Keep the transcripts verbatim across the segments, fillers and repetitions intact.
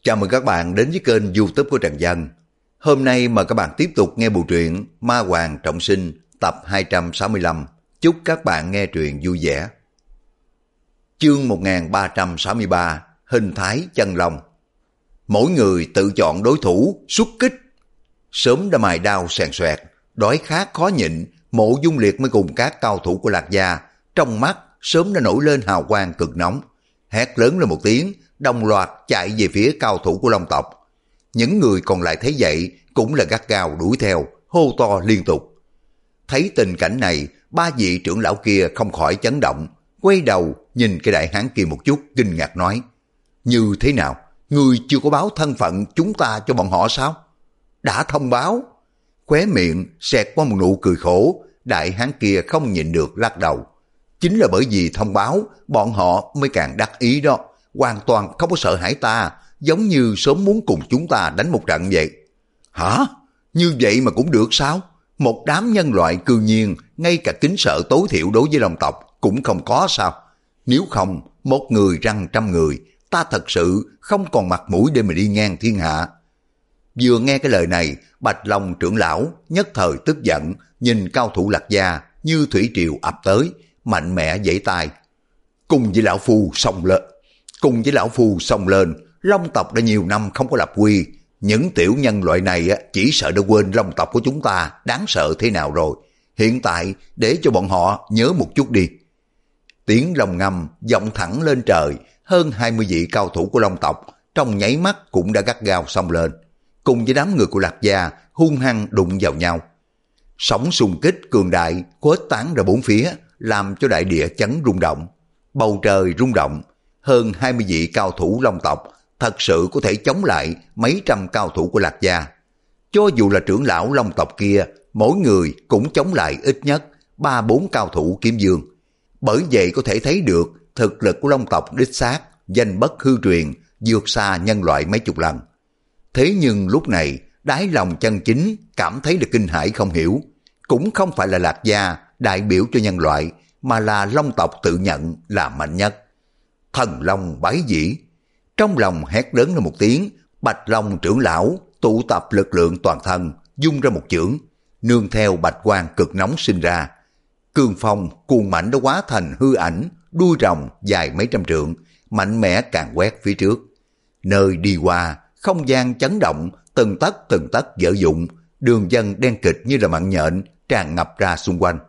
Chào mừng các bạn đến với kênh YouTube của Trần Dân. Hôm nay mời các bạn tiếp tục nghe bộ truyện Ma Hoàng Trọng Sinh tập hai trăm sáu mươi lăm. Chúc các bạn nghe truyện vui vẻ. Chương một nghìn ba trăm sáu mươi ba, Hình thái chân long. Mỗi người tự chọn đối thủ, xuất kích. Sớm đã mài đao sèn xoẹt, đói khát khó nhịn, Mộ Dung Liệt mới cùng các cao thủ của Lạc Gia, trong mắt sớm đã nổi lên hào quang cực nóng. Hét lớn lên một tiếng, đồng loạt chạy về phía cao thủ của Long tộc. Những người còn lại thấy vậy cũng là gắt gao đuổi theo, hô to liên tục. Thấy tình cảnh này, ba vị trưởng lão kia không khỏi chấn động, quay đầu nhìn cái đại hán kia một chút, kinh ngạc nói: như thế nào, người chưa có báo thân phận chúng ta cho bọn họ sao? Đã thông báo. Khóe miệng xẹt qua một nụ cười khổ, đại hán kia không nhịn được lắc đầu. Chính là bởi vì thông báo, bọn họ mới càng đắc ý đó, hoàn toàn không có sợ hãi ta, giống như sớm muốn cùng chúng ta đánh một trận vậy. Hả? Như vậy mà cũng được sao? Một đám nhân loại cư nhiên, ngay cả kính sợ tối thiểu đối với Long tộc cũng không có sao? Nếu không, một người răng trăm người, ta thật sự không còn mặt mũi để mà đi ngang thiên hạ. Vừa nghe cái lời này, Bạch Long trưởng lão nhất thời tức giận, nhìn cao thủ Lạc Gia như thủy triều ập tới, mạnh mẽ giãy tay. Cùng với lão phu xông lên, cùng với lão phu xông lên, Long tộc đã nhiều năm không có lập quy, những tiểu nhân loại này chỉ sợ đã quên Long tộc của chúng ta đáng sợ thế nào rồi. Hiện tại để cho bọn họ nhớ một chút đi. Tiếng long ngâm vọng thẳng lên trời, hơn hai mươi vị cao thủ của Long tộc trong nháy mắt cũng đã gắt gao xông lên, cùng với đám người của Lạc Gia hung hăng đụng vào nhau. Sóng xung kích cường đại khuếch tán ra bốn phía, làm cho đại địa chấn rung động, bầu trời rung động. Hơn hai mươi vị cao thủ Long tộc thật sự có thể chống lại mấy trăm cao thủ của Lạc Gia. Cho dù là trưởng lão Long tộc kia, mỗi người cũng chống lại ít nhất ba bốn cao thủ Kiếm Dương. Bởi vậy có thể thấy được thực lực của Long tộc đích xác, danh bất hư truyền, vượt xa nhân loại mấy chục lần. Thế nhưng lúc này, đáy lòng chân chính cảm thấy được kinh hãi không hiểu. Cũng không phải là Lạc Gia đại biểu cho nhân loại, mà là Long tộc tự nhận là mạnh nhất. Thần Long bái dĩ. Trong lòng hét lớn lên một tiếng, Bạch Long trưởng lão tụ tập lực lượng toàn thân, dung ra một chưởng, nương theo bạch quang cực nóng sinh ra. Cương phong cuồng mạnh đã hóa thành hư ảnh, đuôi rồng dài mấy trăm trượng, mạnh mẽ càn quét phía trước. Nơi đi qua, không gian chấn động, từng tấc từng tấc dở dụng, đường dân đen kịch như là mặn nhện tràn ngập ra xung quanh.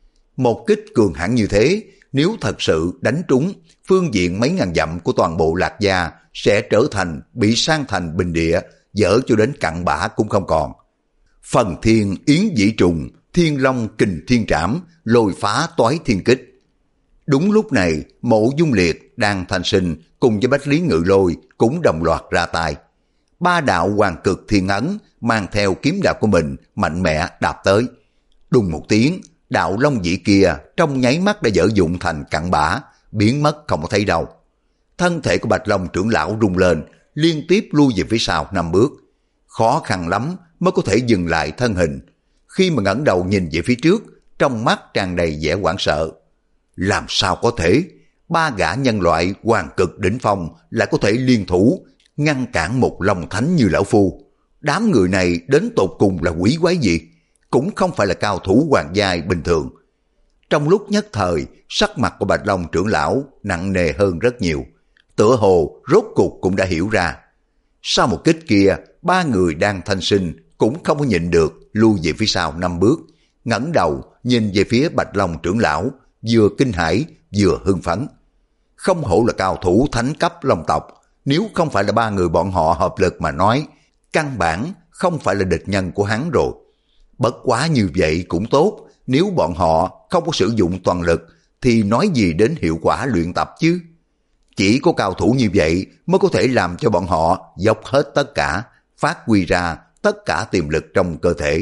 Một kích cường hãn như thế, nếu thật sự đánh trúng, phương diện mấy ngàn dặm của toàn bộ Lạc Gia sẽ trở thành bị san thành bình địa, dở cho đến cặn bã cũng không còn. Phần thiên yến dĩ trùng, thiên long kình thiên trảm, lôi phá toái thiên kích. Đúng lúc này, Mộ Dung Liệt đang thanh sinh cùng với Bách Lý Ngự Lôi cũng đồng loạt ra tay. Ba đạo hoàng cực thiên ấn mang theo kiếm đạo của mình mạnh mẽ đạp tới. Đùng một tiếng, đạo long dĩ kia trong nháy mắt đã dở dụng thành cặn bã, biến mất không có thấy đâu. Thân thể của Bạch Long trưởng lão rung lên, liên tiếp lui về phía sau năm bước. Khó khăn lắm mới có thể dừng lại thân hình. Khi mà ngẩng đầu nhìn về phía trước, trong mắt tràn đầy vẻ hoảng sợ. Làm sao có thể? Ba gã nhân loại hoàng cực đỉnh phong lại có thể liên thủ ngăn cản một long thánh như lão phu. Đám người này đến tột cùng là quỷ quái gì? Cũng không phải là cao thủ hoàng giai bình thường. Trong lúc nhất thời, sắc mặt của Bạch Long trưởng lão nặng nề hơn rất nhiều. Tựa hồ rốt cục cũng đã hiểu ra. Sau một kích kia, ba người đang thanh sinh cũng không có nhịn được, lui về phía sau năm bước, ngẩng đầu nhìn về phía Bạch Long trưởng lão, vừa kinh hãi vừa hưng phấn. Không hổ là cao thủ thánh cấp Long tộc, nếu không phải là ba người bọn họ hợp lực mà nói, căn bản không phải là địch nhân của hắn rồi. Bất quá như vậy cũng tốt, nếu bọn họ không có sử dụng toàn lực thì nói gì đến hiệu quả luyện tập chứ. Chỉ có cao thủ như vậy mới có thể làm cho bọn họ dốc hết tất cả, phát huy ra tất cả tiềm lực trong cơ thể.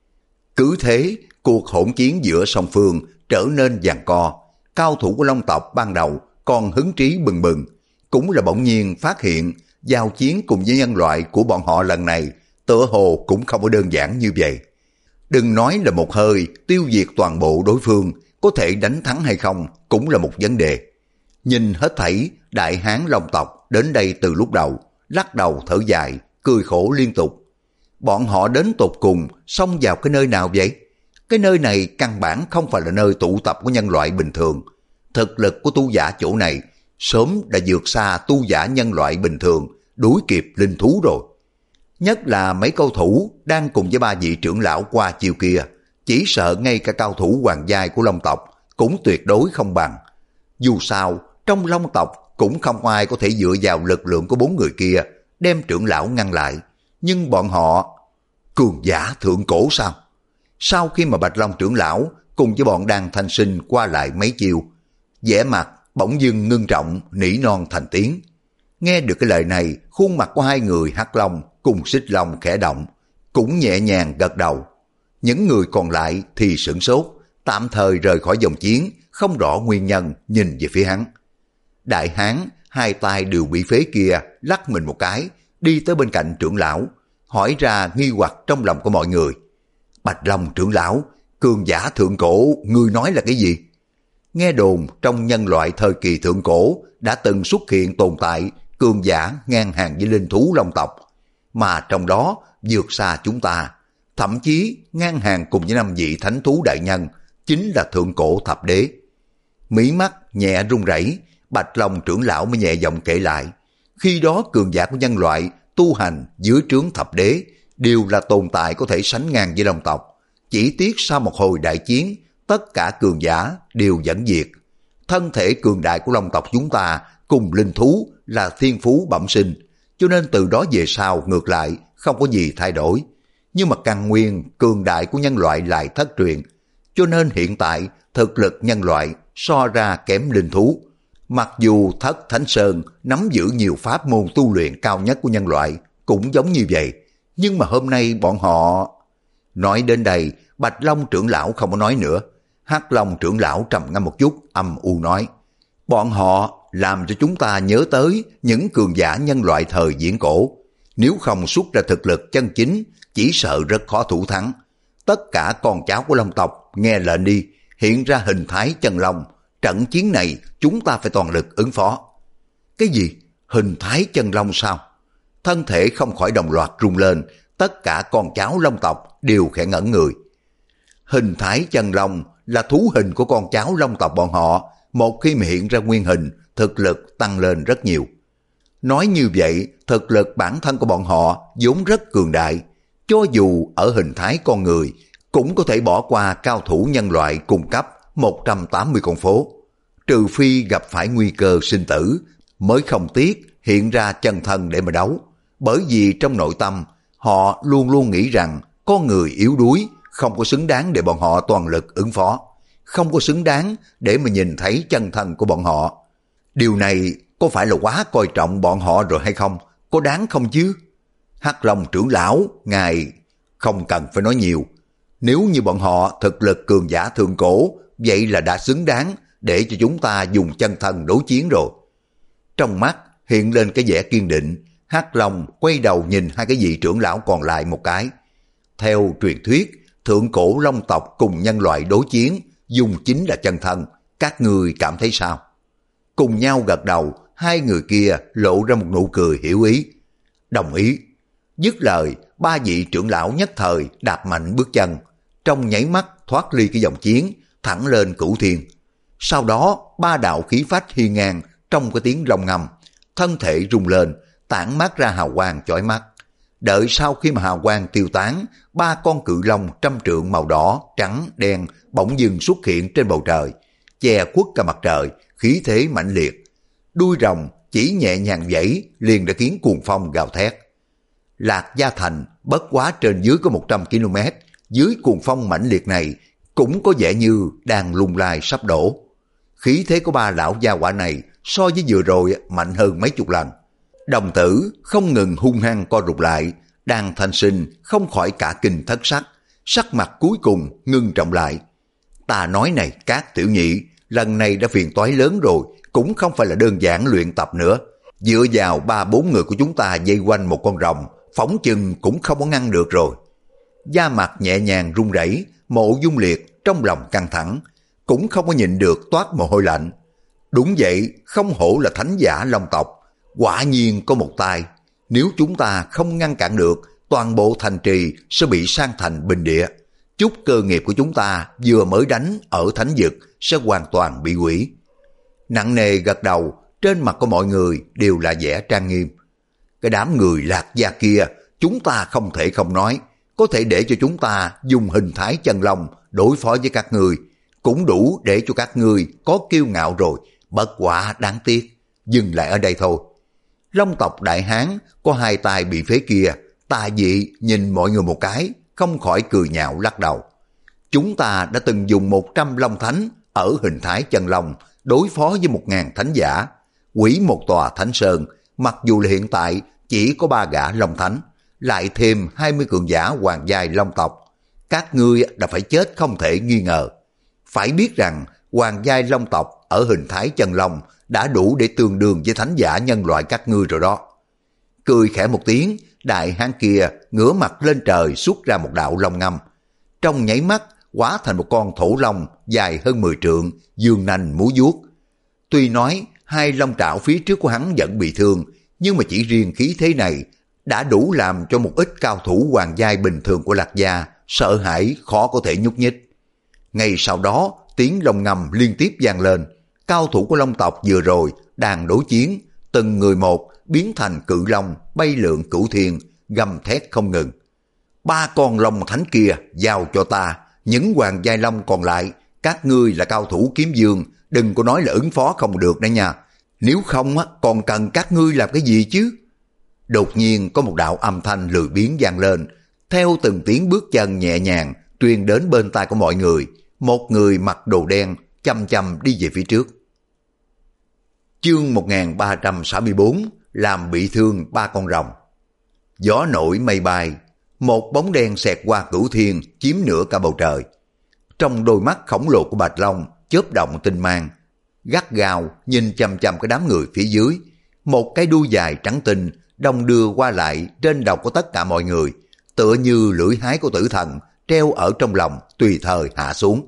Cứ thế, cuộc hỗn chiến giữa song phương trở nên giằng co. Cao thủ của Long tộc ban đầu còn hứng trí bừng bừng, cũng là bỗng nhiên phát hiện giao chiến cùng với nhân loại của bọn họ lần này tựa hồ cũng không có đơn giản như vậy. Đừng nói là một hơi tiêu diệt toàn bộ đối phương, có thể đánh thắng hay không cũng là một vấn đề. Nhìn hết thảy đại hán Long tộc đến đây từ lúc đầu, lắc đầu thở dài, cười khổ liên tục. Bọn họ đến tột cùng xông vào cái nơi nào vậy? Cái nơi này căn bản không phải là nơi tụ tập của nhân loại bình thường. Thực lực của tu giả chỗ này sớm đã vượt xa tu giả nhân loại bình thường, đuổi kịp linh thú rồi. Nhất là mấy cao thủ đang cùng với ba vị trưởng lão qua chiều kia, chỉ sợ ngay cả cao thủ hoàng giai của Long tộc cũng tuyệt đối không bằng. Dù sao, trong Long tộc cũng không ai có thể dựa vào lực lượng của bốn người kia đem trưởng lão ngăn lại. Nhưng bọn họ cường giả thượng cổ sao? Sau khi mà Bạch Long trưởng lão cùng với bọn Đan Thanh Sinh qua lại mấy chiều, vẻ mặt bỗng dưng ngưng trọng nỉ non thành tiếng. Nghe được cái lời này, khuôn mặt của hai người Hắc Long cùng Xích Long khẽ động, cũng nhẹ nhàng gật đầu. Những người còn lại thì sửng sốt, tạm thời rời khỏi dòng chiến, không rõ nguyên nhân, nhìn về phía hắn. Đại hán hai tay đều bị phế kia lắc mình một cái, đi tới bên cạnh trưởng lão, hỏi ra nghi hoặc trong lòng của mọi người. Bạch Long trưởng lão, cường giả thượng cổ, ngươi nói là cái gì? Nghe đồn trong nhân loại thời kỳ thượng cổ đã từng xuất hiện tồn tại cường giả ngang hàng với linh thú Long tộc, mà trong đó vượt xa chúng ta, thậm chí ngang hàng cùng với năm vị thánh thú đại nhân, chính là thượng cổ thập đế. Mí mắt nhẹ run rẩy, Bạch Long trưởng lão mới nhẹ giọng kể lại, khi đó cường giả của nhân loại tu hành dưới trướng thập đế đều là tồn tại có thể sánh ngang với Long tộc. Chỉ tiếc sau một hồi đại chiến, tất cả cường giả đều dẫn diệt. Thân thể cường đại của Long tộc chúng ta cùng linh thú là thiên phú bẩm sinh, cho nên từ đó về sau ngược lại không có gì thay đổi. Nhưng mà căn nguyên cường đại của nhân loại lại thất truyền, cho nên hiện tại thực lực nhân loại so ra kém linh thú. Mặc dù Thất Thánh Sơn nắm giữ nhiều pháp môn tu luyện cao nhất của nhân loại cũng giống như vậy, nhưng mà hôm nay bọn họ... Nói đến đây, Bạch Long trưởng lão không có nói nữa. Hắc Long trưởng lão trầm ngâm một chút, âm u nói, bọn họ làm cho chúng ta nhớ tới những cường giả nhân loại thời viễn cổ. Nếu không xuất ra thực lực chân chính, chỉ sợ rất khó thủ thắng. Tất cả con cháu của Long tộc nghe lệnh đi, hiện ra hình thái chân long. Trận chiến này chúng ta phải toàn lực ứng phó. Cái gì? Hình thái chân long sao? Thân thể không khỏi đồng loạt rung lên, tất cả con cháu Long tộc đều khẽ ngẩn người. Hình thái chân long là thú hình của con cháu Long tộc bọn họ, một khi mà hiện ra nguyên hình, thực lực tăng lên rất nhiều. Nói như vậy, thực lực bản thân của bọn họ vốn rất cường đại, cho dù ở hình thái con người, cũng có thể bỏ qua cao thủ nhân loại cung cấp một trăm tám mươi con phố. Trừ phi gặp phải nguy cơ sinh tử, mới không tiếc hiện ra chân thân để mà đấu. Bởi vì trong nội tâm, họ luôn luôn nghĩ rằng con người yếu đuối, không có xứng đáng để bọn họ toàn lực ứng phó. Không có xứng đáng để mà nhìn thấy chân thân của bọn họ. Điều này có phải là quá coi trọng bọn họ rồi hay không? Có đáng không chứ? Hắc Long trưởng lão, ngài không cần phải nói nhiều. Nếu như bọn họ thực lực cường giả thượng cổ, vậy là đã xứng đáng để cho chúng ta dùng chân thân đối chiến rồi. Trong mắt hiện lên cái vẻ kiên định, Hắc Long quay đầu nhìn hai cái vị trưởng lão còn lại một cái. Theo truyền thuyết, thượng cổ Long tộc cùng nhân loại đối chiến, dùng chính là chân thân. Các người cảm thấy sao? Cùng nhau gật đầu, hai người kia lộ ra một nụ cười hiểu ý. Đồng ý. Dứt lời, ba vị trưởng lão nhất thời đạp mạnh bước chân, trong nháy mắt thoát ly cái dòng chiến, thẳng lên cửu thiên. Sau đó, ba đạo khí phách hiên ngang trong cái tiếng rồng ngầm, thân thể rung lên, tản mát ra hào quang chói mắt. Đợi sau khi mà hào quang tiêu tán, ba con cự long trăm trượng màu đỏ, trắng, đen bỗng dưng xuất hiện trên bầu trời, che khuất cả mặt trời, khí thế mãnh liệt. Đuôi rồng chỉ nhẹ nhàng vẫy liền đã khiến cuồng phong gào thét. Lạc Gia Thành bất quá trên dưới có một trăm ki lô mét, dưới cuồng phong mãnh liệt này cũng có vẻ như đang lung lay sắp đổ. Khí thế của ba lão gia hỏa này so với vừa rồi mạnh hơn mấy chục lần. Đồng tử không ngừng hung hăng co rụt lại, Đan Thanh Sinh không khỏi cả kinh thất sắc, sắc mặt cuối cùng ngưng trọng lại. Ta nói này các tiểu nhị, lần này đã phiền toái lớn rồi, cũng không phải là đơn giản luyện tập nữa. Dựa vào ba bốn người của chúng ta dây quanh một con rồng, phóng chừng cũng không có ngăn được rồi. Da mặt nhẹ nhàng run rẩy, Mộ Dung Liệt trong lòng căng thẳng, cũng không có nhịn được toát mồ hôi lạnh. Đúng vậy, không hổ là thánh giả Long tộc, quả nhiên có một tay. Nếu chúng ta không ngăn cản được, toàn bộ thành trì sẽ bị san thành bình địa. Chút cơ nghiệp của chúng ta vừa mới đánh ở thánh vực sẽ hoàn toàn bị hủy. Nặng nề gật đầu, trên mặt của mọi người đều là vẻ trang nghiêm. Cái đám người Lạc Gia kia, chúng ta không thể không nói, có thể để cho chúng ta dùng hình thái chân long đối phó với các ngươi, cũng đủ để cho các ngươi có kiêu ngạo rồi, bất quả đáng tiếc, dừng lại ở đây thôi. Long tộc Đại Hán có hai tay bị phế kia, tà dị nhìn mọi người một cái, không khỏi cười nhạo lắc đầu. Chúng ta đã từng dùng một trăm long thánh ở hình thái chân long đối phó với một ngàn thánh giả, hủy một tòa thánh sơn, mặc dù là hiện tại chỉ có ba gã long thánh, lại thêm hai mươi cường giả hoàng giai long tộc. Các ngươi đã phải chết không thể nghi ngờ. Phải biết rằng hoàng giai long tộc ở hình thái chân long đã đủ để tương đương với thánh giả nhân loại các ngươi rồi đó. Cười khẽ một tiếng, đại hán kia ngửa mặt lên trời xuất ra một đạo long ngâm. Trong nháy mắt hóa thành một con thổ long dài hơn mười trượng, dương nanh múa vuốt. Tuy nói hai long trảo phía trước của hắn vẫn bị thương, nhưng mà chỉ riêng khí thế này đã đủ làm cho một ít cao thủ hoàng giai bình thường của Lạc Gia sợ hãi khó có thể nhúc nhích. Ngay sau đó tiếng long ngâm liên tiếp vang lên, cao thủ của long tộc vừa rồi đang đối chiến, từng người một biến thành cự long bay lượn cửu thiên, gầm thét không ngừng. Ba con long thánh kia giao cho ta, những hoàng giai long còn lại, các ngươi là cao thủ kiếm dương, đừng có nói là ứng phó không được đấy nha. Nếu không á, còn cần các ngươi làm cái gì chứ? Đột nhiên có một đạo âm thanh lười biếng vang lên, theo từng tiếng bước chân nhẹ nhàng truyền đến bên tai của mọi người, một người mặc đồ đen chăm chăm đi về phía trước. Chương một nghìn ba trăm sáu mươi tư, làm bị thương ba con rồng. Gió nổi mây bay, một bóng đen xẹt qua cửu thiên chiếm nửa cả bầu trời. Trong đôi mắt khổng lồ của Bạch Long chớp động tinh mang, gắt gao nhìn chằm chằm cái đám người phía dưới. Một cái đuôi dài trắng tinh đong đưa qua lại trên đầu của tất cả mọi người, tựa như lưỡi hái của tử thần treo ở trong lòng tùy thời hạ xuống.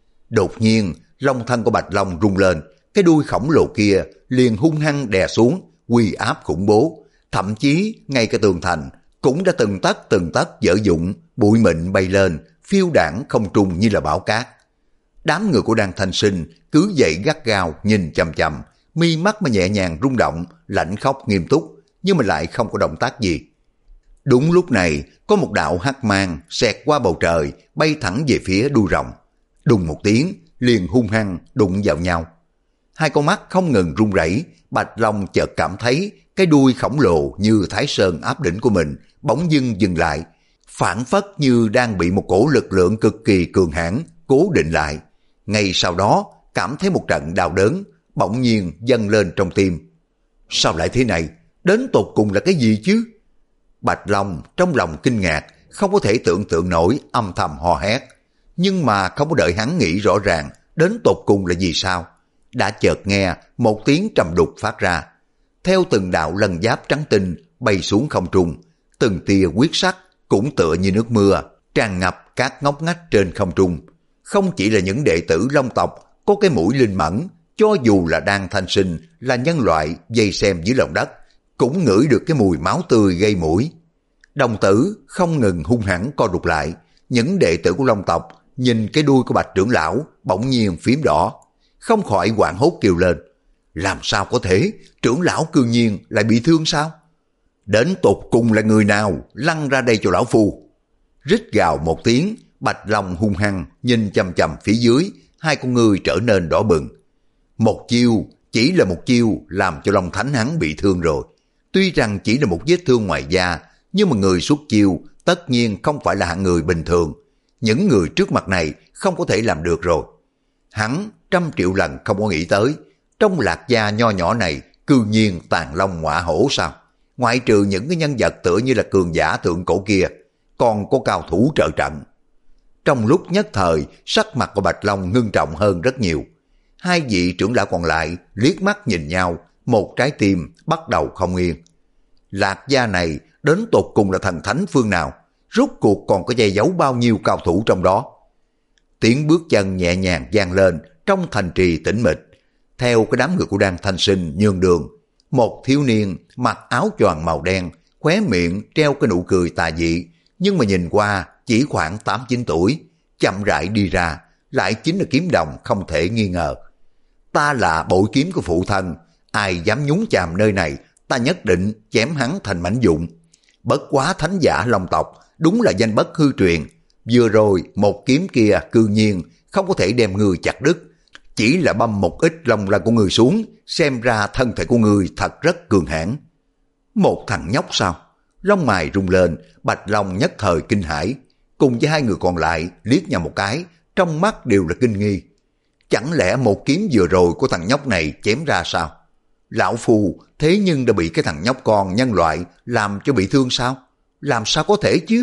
Đột nhiên long thân của Bạch Long rung lên, cái đuôi khổng lồ kia liền hung hăng đè xuống, uy áp khủng bố, thậm chí ngay cái tường thành cũng đã từng tấc từng tấc dở dụng, bụi mịn bay lên, phiêu đảng không trung như là bão cát. Đám người của Đan Thanh Sinh cứ vậy gắt gao nhìn chằm chằm, mi mắt mà nhẹ nhàng rung động, lạnh khóc nghiêm túc, nhưng mà lại không có động tác gì. Đúng lúc này, có một đạo hắc mang xẹt qua bầu trời, bay thẳng về phía đuôi rồng. Đùng một tiếng, liền hung hăng đụng vào nhau. Hai con mắt không ngừng run rẩy, Bạch Long chợt cảm thấy cái đuôi khổng lồ như Thái Sơn áp đỉnh của mình bỗng dưng dừng lại, phảng phất như đang bị một cổ lực lượng cực kỳ cường hãn cố định lại. Ngay sau đó, cảm thấy một trận đau đớn bỗng nhiên dâng lên trong tim. Sao lại thế này? Đến tột cùng là cái gì chứ? Bạch Long trong lòng kinh ngạc, không có thể tưởng tượng nổi, âm thầm hò hét. Nhưng mà không có đợi hắn nghĩ rõ ràng đến tột cùng là gì sao, đã chợt nghe một tiếng trầm đục phát ra. Theo từng đạo lân giáp trắng tinh bay xuống không trung, từng tia huyết sắc cũng tựa như nước mưa tràn ngập các ngóc ngách trên không trung. Không chỉ là những đệ tử Long tộc có cái mũi linh mẫn, cho dù là Đan Thanh Sinh là nhân loại dây xem dưới lòng đất cũng ngửi được cái mùi máu tươi gây mũi. Đồng tử không ngừng hung hãn co rụt lại. Những đệ tử của Long tộc nhìn cái đuôi của Bạch trưởng lão bỗng nhiên phím đỏ, không khỏi hoảng hốt kêu lên. Làm sao có thể? Trưởng lão cư nhiên lại bị thương sao? Đến tột cùng là người nào? Lăn ra đây cho lão phu! Rít gào một tiếng, Bạch Long hung hăng nhìn chằm chằm phía dưới, hai con ngươi trở nên đỏ bừng. Một chiêu, chỉ là một chiêu làm cho Long Thánh hắn bị thương rồi. Tuy rằng chỉ là một vết thương ngoài da, nhưng mà người xuất chiêu tất nhiên không phải là hạng người bình thường. Những người trước mặt này không có thể làm được rồi. Hắn trăm triệu lần không có nghĩ tới, trong Lạc Gia nho nhỏ này cư nhiên tàn long ngọa hổ sao? Ngoại trừ những cái nhân vật tựa như là cường giả thượng cổ kia, còn có cao thủ trợ trận. Trong lúc nhất thời, sắc mặt của Bạch Long ngưng trọng hơn rất nhiều. Hai vị trưởng lão còn lại liếc mắt nhìn nhau, một trái tim bắt đầu không yên. Lạc Gia này đến tột cùng là thần thánh phương nào? Rốt cuộc còn có che giấu bao nhiêu cao thủ trong đó? Tiếng bước chân nhẹ nhàng vang lên trong thành trì tĩnh mịch. Theo cái đám người của Đan Thanh Sinh nhường đường, một thiếu niên mặc áo choàng màu đen, khóe miệng treo cái nụ cười tà dị, nhưng mà nhìn qua chỉ khoảng tám chín tuổi, chậm rãi đi ra, lại chính là Kiếm Đồng không thể nghi ngờ. Ta là bội kiếm của phụ thân, ai dám nhúng chàm nơi này, ta nhất định chém hắn thành mảnh vụn. Bất quá thánh giả Long tộc, đúng là danh bất hư truyền. Vừa rồi một kiếm kia cư nhiên không có thể đem người chặt đứt, chỉ là băm một ít lông lân của người xuống, xem ra thân thể của người thật rất cường hãn. Một thằng nhóc sao? Lông mày rung lên, Bạch Long nhất thời kinh hãi, cùng với hai người còn lại liếc nhau một cái, trong mắt đều là kinh nghi. Chẳng lẽ một kiếm vừa rồi của thằng nhóc này chém ra sao? Lão Phu thế nhưng đã bị cái thằng nhóc con nhân loại làm cho bị thương sao? Làm sao có thể chứ?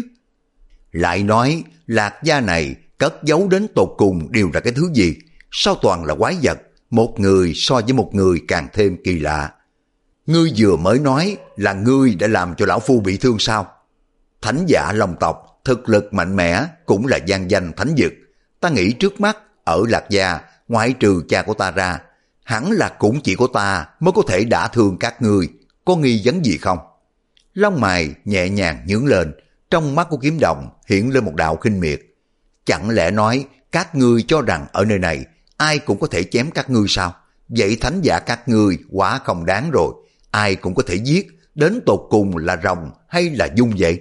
Lại nói Lạc gia này cất giấu đến tột cùng đều là cái thứ gì? Sao toàn là quái vật, một người so với một người càng thêm kỳ lạ. Ngươi vừa mới nói là ngươi đã làm cho lão Phu bị thương sao? Thánh giả Long tộc, thực lực mạnh mẽ, cũng là gian danh thánh dực. Ta nghĩ trước mắt, ở Lạc gia, ngoại trừ cha của ta ra, hẳn là cũng chỉ có ta mới có thể đả thương các ngươi, có nghi vấn gì không? Lông mày nhẹ nhàng nhướng lên, trong mắt của Kiếm Đồng hiện lên một đạo khinh miệt. Chẳng lẽ nói các ngươi cho rằng ở nơi này ai cũng có thể chém các ngươi sao? Vậy thánh giả các ngươi quá không đáng rồi, ai cũng có thể giết, đến tột cùng là rồng hay là dung vậy?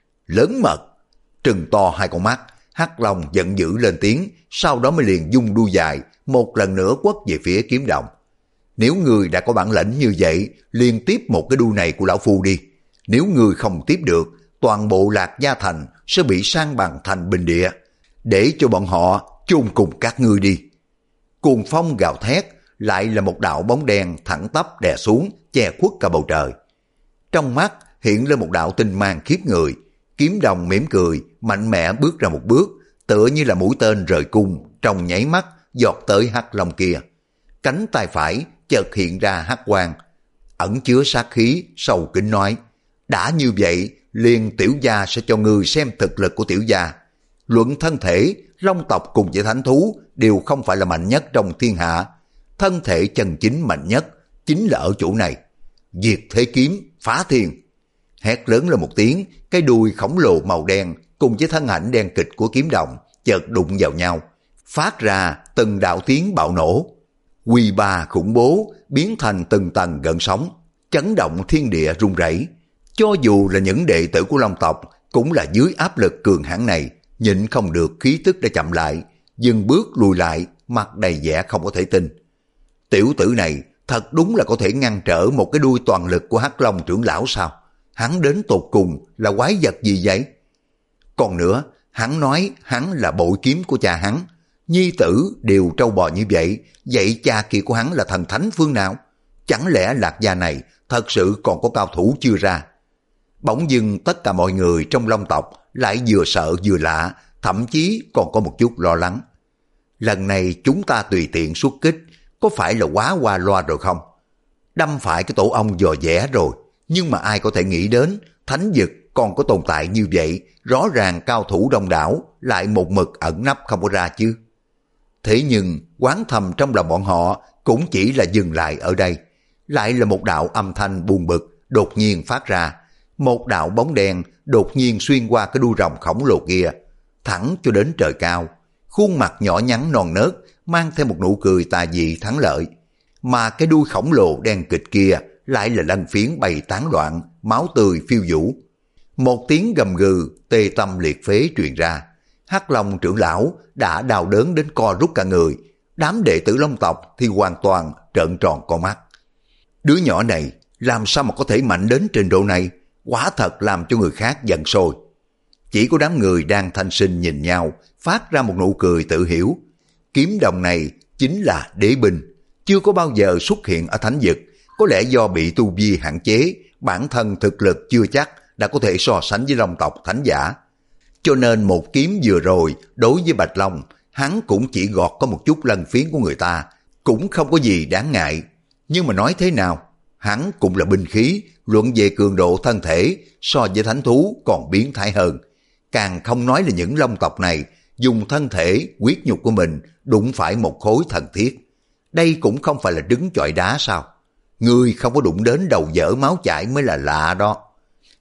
Lớn mật, trừng to hai con mắt, Hắc Long giận dữ lên tiếng, sau đó mới liền dung đuôi dài, một lần nữa quất về phía Kiếm Đồng. Nếu người đã có bản lĩnh như vậy, liền tiếp một cái đuôi này của lão Phu đi. Nếu người không tiếp được, toàn bộ Lạc Gia thành sẽ bị san bằng thành bình địa, để cho bọn họ chôn cùng các ngươi đi. Cuồng phong gào thét, lại là một đạo bóng đen thẳng tắp đè xuống, che khuất cả bầu trời. Trong mắt hiện lên một đạo tinh mang khiếp người. Kiếm Đồng mỉm cười, mạnh mẽ bước ra một bước, tựa như là mũi tên rời cung, trong nháy mắt giọt tới Hắc Long kia. Cánh tay phải chợt hiện ra hắc quang, ẩn chứa sát khí, sâu kín nói: đã như vậy, liền tiểu gia sẽ cho ngươi xem thực lực của tiểu gia. Luận thân thể, Long tộc cùng với thánh thú đều không phải là mạnh nhất trong thiên hạ. Thân thể chân chính mạnh nhất chính là ở chỗ này. Diệt thế kiếm, phá thiên. Hét lớn lên một tiếng, cái đuôi khổng lồ màu đen cùng với thân ảnh đen kịch của Kiếm Đồng chợt đụng vào nhau, phát ra từng đạo tiếng bạo nổ. Quy ba khủng bố biến thành từng tầng gợn sóng, chấn động thiên địa rung rẩy. Cho dù là những đệ tử của Long tộc cũng là dưới áp lực cường hãn này, nhịn không được khí tức đã chậm lại, dừng bước lùi lại, mặt đầy vẻ không có thể tin. Tiểu tử này thật đúng là có thể ngăn trở một cái đuôi toàn lực của Hắc Long trưởng lão sao? Hắn đến tột cùng là quái vật gì vậy? Còn nữa, hắn nói hắn là bội kiếm của cha hắn, nhi tử đều trâu bò như vậy, vậy cha kia của hắn là thần thánh phương nào? Chẳng lẽ Lạc gia này thật sự còn có cao thủ chưa ra? Bỗng dưng tất cả mọi người trong Long tộc lại vừa sợ vừa lạ, thậm chí còn có một chút lo lắng. Lần này chúng ta tùy tiện xuất kích, có phải là quá qua loa rồi không? Đâm phải cái tổ ong dò dẻ rồi, nhưng mà ai có thể nghĩ đến thánh vực còn có tồn tại như vậy, rõ ràng cao thủ đông đảo lại một mực ẩn nấp không có ra chứ. Thế nhưng quán thầm trong lòng bọn họ cũng chỉ là dừng lại ở đây. Lại là một đạo âm thanh buồn bực đột nhiên phát ra, một đạo bóng đen đột nhiên xuyên qua cái đuôi rồng khổng lồ kia, thẳng cho đến trời cao. Khuôn mặt nhỏ nhắn non nớt mang theo một nụ cười tà dị thắng lợi, mà cái đuôi khổng lồ đen kịch kia lại là lân phiến bay tán loạn, máu tươi phiêu vũ. Một tiếng gầm gừ tê tâm liệt phế truyền ra. Hắc Long trưởng lão đã đau đớn đến co rút cả người, đám đệ tử Long tộc thì hoàn toàn trợn tròn con mắt. Đứa nhỏ này làm sao mà có thể mạnh đến trình độ này, quả thật làm cho người khác giận sôi. Chỉ có đám người đang thanh sinh nhìn nhau, phát ra một nụ cười tự hiểu. Kiếm Đồng này chính là đế binh, chưa có bao giờ xuất hiện ở thánh vực, có lẽ do bị tu vi hạn chế, bản thân thực lực chưa chắc đã có thể so sánh với Long tộc thánh giả. Cho nên một kiếm vừa rồi đối với Bạch Long, hắn cũng chỉ gọt có một chút lân phiến của người ta, cũng không có gì đáng ngại. Nhưng mà nói thế nào, hắn cũng là binh khí, luận về cường độ thân thể so với thánh thú còn biến thái hơn. Càng không nói là những Long tộc này dùng thân thể huyết nhục của mình đụng phải một khối thần thiết. Đây cũng không phải là đứng chọi đá sao? Người không có đụng đến đầu dở máu chảy mới là lạ đó.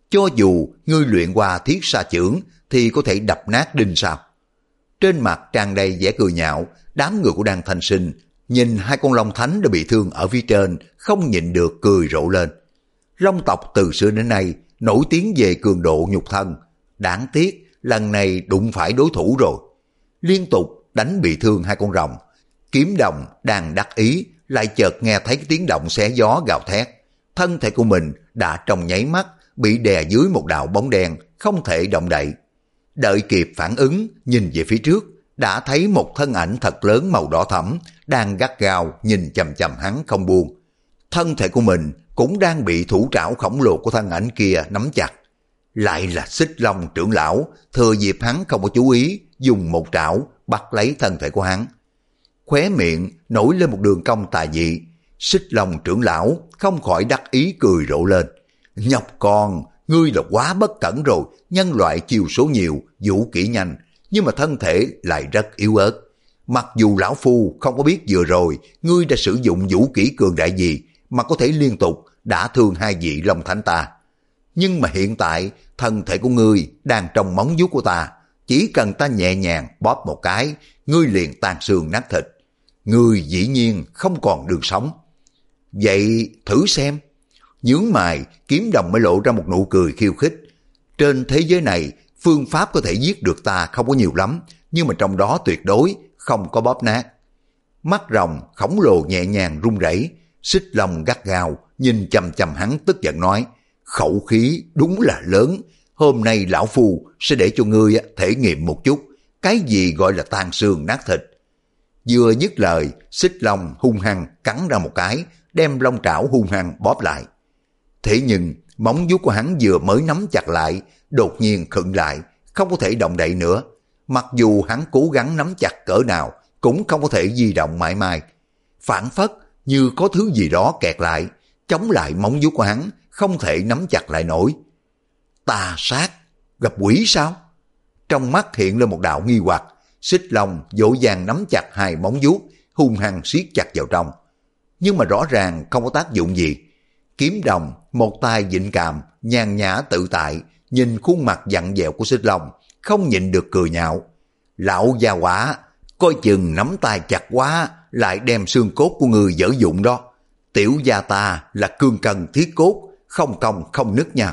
Cho dù ngươi luyện qua thiết sa chưởng thì có thể đập nát đinh sao? Trên mặt tràn đầy vẻ cười nhạo, đám người của Đan Thanh Sinh nhìn hai con long thánh đã bị thương ở phía trên, không nhịn được cười rộ lên. Long tộc từ xưa đến nay nổi tiếng về cường độ nhục thân, đáng tiếc lần này đụng phải đối thủ rồi. Liên tục đánh bị thương hai con rồng. Kiếm Đồng đang đắc ý, lại chợt nghe thấy cái tiếng động xé gió gào thét. Thân thể của mình đã trong nháy mắt bị đè dưới một đạo bóng đen, không thể động đậy. Đợi kịp phản ứng, nhìn về phía trước, đã thấy một thân ảnh thật lớn màu đỏ thẫm đang gắt gao nhìn chằm chằm hắn không buông. Thân thể của mình cũng đang bị thủ trảo khổng lồ của thân ảnh kia nắm chặt. Lại là Xích Long trưởng lão, thừa dịp hắn không có chú ý, dùng một trảo bắt lấy thân thể của hắn. Khóe miệng nổi lên một đường cong tà dị. Xích Long trưởng lão không khỏi đắc ý cười rộ lên. Nhóc con, ngươi là quá bất cẩn rồi, nhân loại chiều số nhiều, vũ kỹ nhanh, nhưng mà thân thể lại rất yếu ớt. Mặc dù lão phu không có biết vừa rồi ngươi đã sử dụng vũ kỹ cường đại gì mà có thể liên tục đã thương hai vị long thánh ta. Nhưng mà hiện tại thân thể của ngươi đang trong móng vuốt của ta, chỉ cần ta nhẹ nhàng bóp một cái, ngươi liền tan xương nát thịt. Ngươi dĩ nhiên không còn đường sống. Vậy thử xem. Nhướng mày, Kiếm Đồng mới lộ ra một nụ cười khiêu khích. Trên thế giới này, phương pháp có thể giết được ta không có nhiều lắm, nhưng mà trong đó tuyệt đối không có bóp nát. Mắt rồng khổng lồ nhẹ nhàng run rẩy, Xích Long gắt gao nhìn chằm chằm hắn, tức giận nói: khẩu khí đúng là lớn, hôm nay lão phu sẽ để cho ngươi thể nghiệm một chút cái gì gọi là tan xương nát thịt. Vừa dứt lời, Xích Long hung hăng cắn ra một cái, đem long trảo hung hăng bóp lại. Thế nhưng móng vuốt của hắn vừa mới nắm chặt lại, đột nhiên khựng lại, không có thể động đậy nữa. Mặc dù hắn cố gắng nắm chặt cỡ nào cũng không có thể di động mãi mãi. Phản phất như có thứ gì đó kẹt lại, chống lại móng vuốt của hắn, không thể nắm chặt lại nổi. Tà sát, gặp quỷ sao? Trong mắt hiện lên một đạo nghi hoặc. Xích Long dỗ dàng nắm chặt hai móng vuốt, hung hăng siết chặt vào trong. Nhưng mà rõ ràng không có tác dụng gì. Kiếm Đồng một tay vịn càm, nhàn nhã tự tại, nhìn khuôn mặt dặn dẹo của Xích Long, không nhịn được cười nhạo. Lão gia hỏa, coi chừng nắm tay chặt quá, lại đem xương cốt của người dở dụng đó. Tiểu gia ta là cương cân thiết cốt, không cong không nứt nha.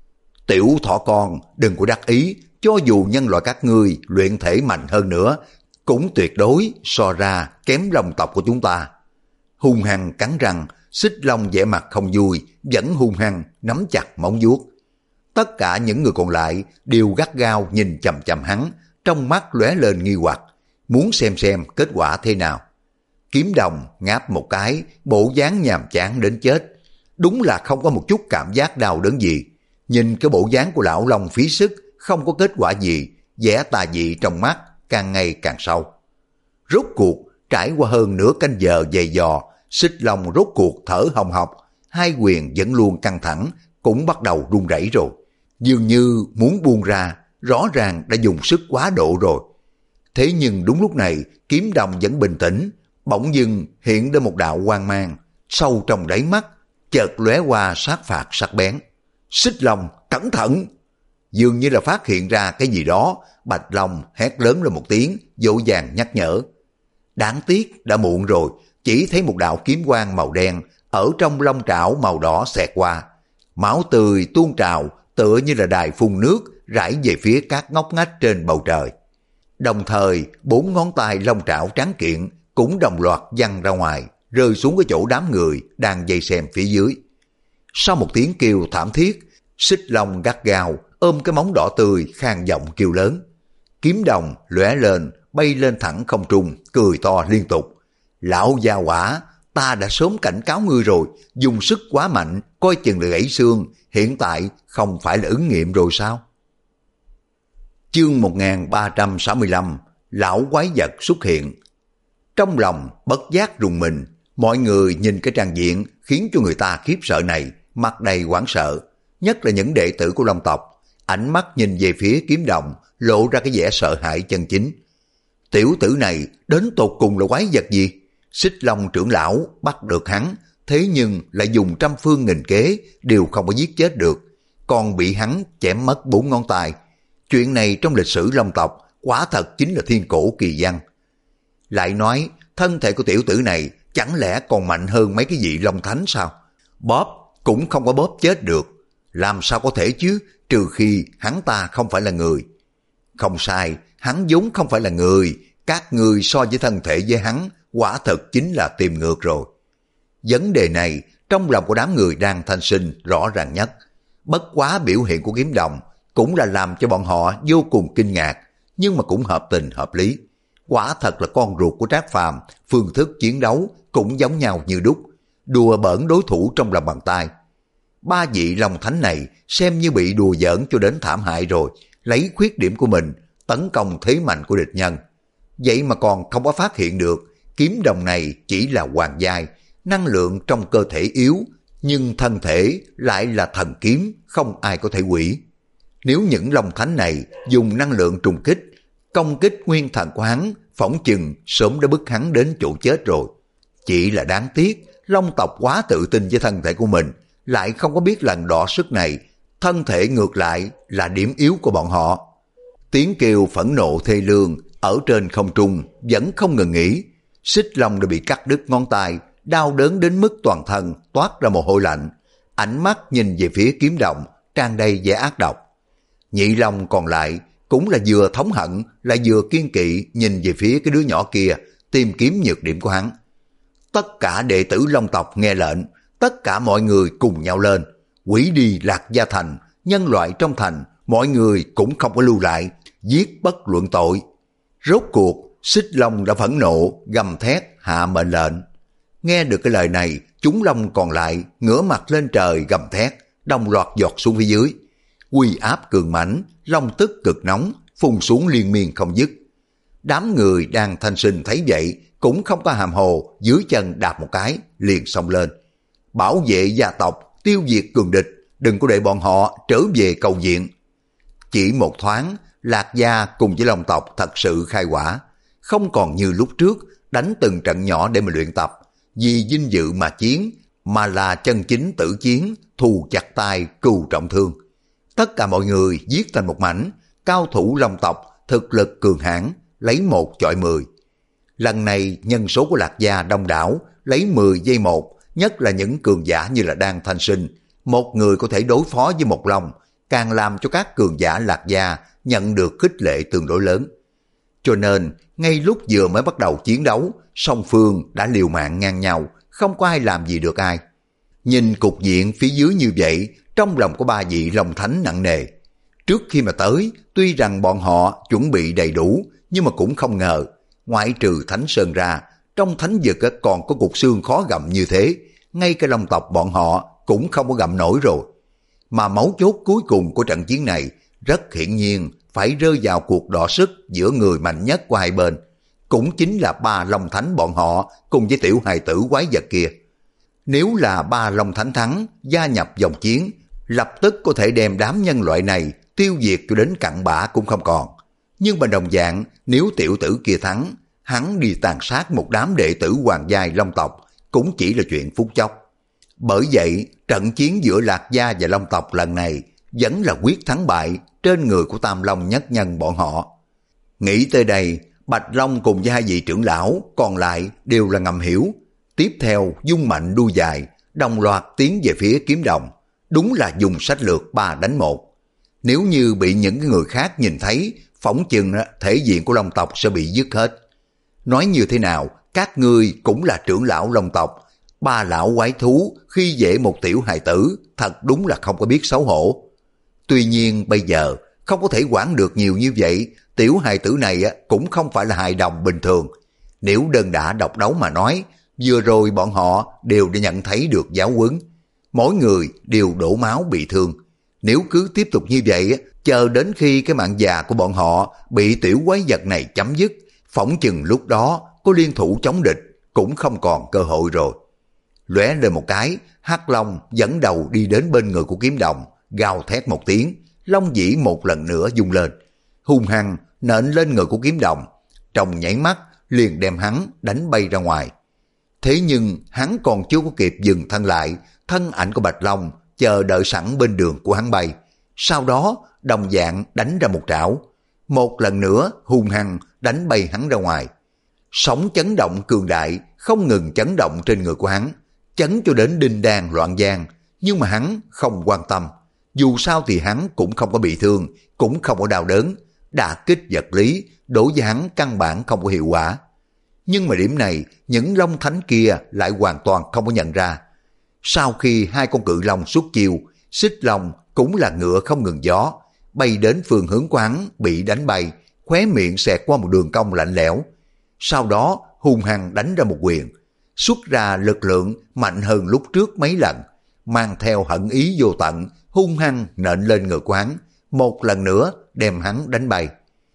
Tiểu thỏ con, đừng có đắc ý, cho dù nhân loại các ngươi luyện thể mạnh hơn nữa, cũng tuyệt đối so ra kém long tộc của chúng ta. Hung hăng cắn răng, Xích Long vẻ mặt không vui, vẫn hung hăng nắm chặt móng vuốt. Tất cả những người còn lại đều gắt gao nhìn chằm chằm hắn, trong mắt lóe lên nghi hoặc, muốn xem xem kết quả thế nào. Kiếm Đồng ngáp một cái, bộ dáng nhàm chán đến chết, đúng là không có một chút cảm giác đau đớn gì. Nhìn cái bộ dáng của lão long phí sức, không có kết quả gì, vẻ tà dị trong mắt càng ngày càng sâu. Rốt cuộc trải qua hơn nửa canh giờ dày dò, Xích Long rốt cuộc thở hồng hộc, hai quyền vẫn luôn căng thẳng, cũng bắt đầu run rẩy rồi. Dường như muốn buông ra, rõ ràng đã dùng sức quá độ rồi. Thế nhưng đúng lúc này, Kiếm Đồng vẫn bình tĩnh, bỗng dưng hiện lên một đạo quang mang, sâu trong đáy mắt, chợt lóe qua sát phạt sắc bén. Xích Long, cẩn thận! Dường như là phát hiện ra cái gì đó, Bạch Long hét lớn lên một tiếng, dỗ dàng nhắc nhở. Đáng tiếc đã muộn rồi, chỉ thấy một đạo kiếm quang màu đen ở trong long trảo màu đỏ xẹt qua. Máu tươi tuôn trào, tựa như là đài phun nước rải về phía các ngóc ngách trên bầu trời. Đồng thời, bốn ngón tay long trảo tráng kiện cũng đồng loạt văng ra ngoài, rơi xuống cái chỗ đám người đang vây xem phía dưới. Sau một tiếng kêu thảm thiết, Xích Long gắt gao ôm cái móng đỏ tươi, khàn giọng kêu lớn. Kiếm Đồng lóe lên, bay lên thẳng không trung, cười to liên tục. Lão gia hỏa, ta đã sớm cảnh cáo ngươi rồi, dùng sức quá mạnh, coi chừng là gãy xương, hiện tại không phải là ứng nghiệm rồi sao? Chương một nghìn ba trăm sáu mươi lăm, lão quái vật xuất hiện. Trong lòng bất giác rùng mình, mọi người nhìn cái trang diện khiến cho người ta khiếp sợ này, mặt đầy hoảng sợ, nhất là những đệ tử của Long tộc, ánh mắt nhìn về phía Kiếm Đồng, lộ ra cái vẻ sợ hãi chân chính. Tiểu tử này đến tột cùng là quái vật gì? Xích Long trưởng lão bắt được hắn, thế nhưng lại dùng trăm phương nghìn kế đều không có giết chết được, còn bị hắn chém mất bốn ngón tay. Chuyện này trong lịch sử Long tộc quả thật chính là thiên cổ kỳ văn. Lại nói, thân thể của tiểu tử này chẳng lẽ còn mạnh hơn mấy cái vị Long Thánh sao? Bóp cũng không có bóp chết được. Làm sao có thể chứ, trừ khi hắn ta không phải là người. Không sai, hắn vốn không phải là người. Các người so với thân thể với hắn, quả thật chính là tìm ngược rồi. Vấn đề này trong lòng của đám người đang thanh sinh rõ ràng nhất. Bất quá biểu hiện của Kiếm Đồng cũng là làm cho bọn họ vô cùng kinh ngạc, nhưng mà cũng hợp tình hợp lý. Quả thật là con ruột của Trác Phàm, phương thức chiến đấu cũng giống nhau như đúc, đùa bỡn đối thủ trong lòng bàn tay. Ba vị Long Thánh này xem như bị đùa giỡn cho đến thảm hại rồi, lấy khuyết điểm của mình tấn công thế mạnh của địch nhân. Vậy mà còn không có phát hiện được Kiếm Đồng này chỉ là hoàng giai, năng lượng trong cơ thể yếu, nhưng thân thể lại là thần kiếm, không ai có thể hủy. Nếu những Long Thánh này dùng năng lượng trùng kích, công kích nguyên thần của hắn, phỏng chừng sớm đã bức hắn đến chỗ chết rồi. Chỉ là đáng tiếc, Long tộc quá tự tin với thân thể của mình, lại không có biết lần đọ sức này, thân thể ngược lại là điểm yếu của bọn họ. Tiếng kêu phẫn nộ thê lương ở trên không trung vẫn không ngừng nghỉ. Xích Long đã bị cắt đứt ngón tay, đau đớn đến mức toàn thân toát ra mồ hôi lạnh, ánh mắt nhìn về phía Kiếm Đồng tràn đầy vẻ ác độc. Nhị Long còn lại cũng là vừa thống hận lại vừa kiên kỵ nhìn về phía cái đứa nhỏ kia, tìm kiếm nhược điểm của hắn. Tất cả đệ tử Long tộc nghe lệnh, tất cả mọi người cùng nhau lên, hủy đi Lạc Gia thành, nhân loại trong thành, mọi người cũng không có lưu lại, giết bất luận tội. Rốt cuộc, Xích Long đã phẫn nộ, gầm thét hạ mệnh lệnh. Nghe được cái lời này, chúng Long còn lại ngửa mặt lên trời gầm thét, đồng loạt giọt xuống phía dưới. Uy áp cường mãnh, long tức cực nóng, phun xuống liên miên không dứt. Đám người đang thanh sinh thấy vậy, cũng không có hàm hồ, dưới chân đạp một cái, liền xông lên. Bảo vệ gia tộc, tiêu diệt cường địch, đừng có để bọn họ trở về cầu viện. Chỉ một thoáng, Lạc Gia cùng với Long tộc thật sự khai quả, không còn như lúc trước đánh từng trận nhỏ để mà luyện tập, vì vinh dự mà chiến, mà là chân chính tử chiến, thù chặt tay, cừu trọng thương. Tất cả mọi người giết thành một mảnh, cao thủ Long tộc thực lực cường hãn, lấy một chọi mười. Lần này nhân số của Lạc Gia đông đảo, lấy mười giây một, nhất là những cường giả như là Đan Thanh Sinh, một người có thể đối phó với một Long, càng làm cho các cường giả Lạc Gia nhận được khích lệ tương đối lớn. Cho nên, ngay lúc vừa mới bắt đầu chiến đấu, song phương đã liều mạng ngang nhau, không có ai làm gì được ai. Nhìn cục diện phía dưới như vậy, trong lòng của ba vị Long Thánh nặng nề. Trước khi mà tới, tuy rằng bọn họ chuẩn bị đầy đủ, nhưng mà cũng không ngờ, ngoại trừ Thánh Sơn ra, trong thánh vực còn có cục xương khó gặm như thế, ngay cái Long tộc bọn họ cũng không có gặm nổi rồi. Mà mấu chốt cuối cùng của trận chiến này, rất hiển nhiên phải rơi vào cuộc đọ sức giữa người mạnh nhất của hai bên, cũng chính là ba Long Thánh bọn họ cùng với tiểu hài tử quái vật kia. Nếu là ba Long Thánh thắng, gia nhập dòng chiến, lập tức có thể đem đám nhân loại này tiêu diệt cho đến cặn bã cũng không còn. Nhưng mà đồng dạng, nếu tiểu tử kia thắng, hắn đi tàn sát một đám đệ tử hoàng giai Long tộc cũng chỉ là chuyện phút chốc. Bởi vậy, trận chiến giữa Lạc Gia và Long tộc lần này vẫn là quyết thắng bại trên người của Tam Long nhất nhân bọn họ. Nghĩ tới đây, Bạch Long cùng với hai vị trưởng lão còn lại đều là ngầm hiểu. Tiếp theo dung mạnh đuôi dài, đồng loạt tiến về phía Kiếm Đồng. Đúng là dùng sách lược ba đánh một. Nếu như bị những người khác nhìn thấy, phỏng chừng thể diện của Long tộc sẽ bị dứt hết. Nói như thế nào, các ngươi cũng là trưởng lão Long tộc. Ba lão quái thú khi dễ một tiểu hài tử, thật đúng là không có biết xấu hổ. Tuy nhiên bây giờ không có thể quản được nhiều như vậy, tiểu hài tử này cũng không phải là hài đồng bình thường. Nếu đơn đả độc đấu mà nói, vừa rồi bọn họ đều đã nhận thấy được giáo huấn. Mỗi người đều đổ máu bị thương. Nếu cứ tiếp tục như vậy, chờ đến khi cái mạng già của bọn họ bị tiểu quái vật này chấm dứt, phỏng chừng lúc đó có liên thủ chống địch cũng không còn cơ hội rồi. Lóe lên một cái, Hắc Long dẫn đầu đi đến bên người của Kiếm Đồng, gào thét một tiếng, long dĩ một lần nữa rung lên, hung hăng nện lên người của Kiếm Đồng, trong nháy mắt liền đem hắn đánh bay ra ngoài. Thế nhưng hắn còn chưa có kịp dừng thân lại, thân ảnh của Bạch Long chờ đợi sẵn bên đường của hắn bay, Sau đó đồng dạng đánh ra một trảo, một lần nữa hung hăng đánh bay hắn ra ngoài. Sóng chấn động cường đại không ngừng chấn động trên người của hắn, chấn cho đến đinh đan loạn gian, nhưng mà hắn không quan tâm. Dù sao thì hắn cũng không có bị thương, cũng không có đau đớn, đả kích vật lý đối với hắn căn bản không có hiệu quả. Nhưng mà điểm này những long thánh kia lại hoàn toàn không có nhận ra. Sau khi hai con cự long xuất chiêu, xích long cũng là ngựa không ngừng gió, bay đến phương hướng của hắn bị đánh bay, khóe miệng xẹt qua một đường cong lạnh lẽo. Sau đó hung hăng đánh ra một quyền, xuất ra lực lượng mạnh hơn lúc trước mấy lần, mang theo hận ý vô tận, hung hăng nện lên người của hắn, một lần nữa đem hắn đánh bay.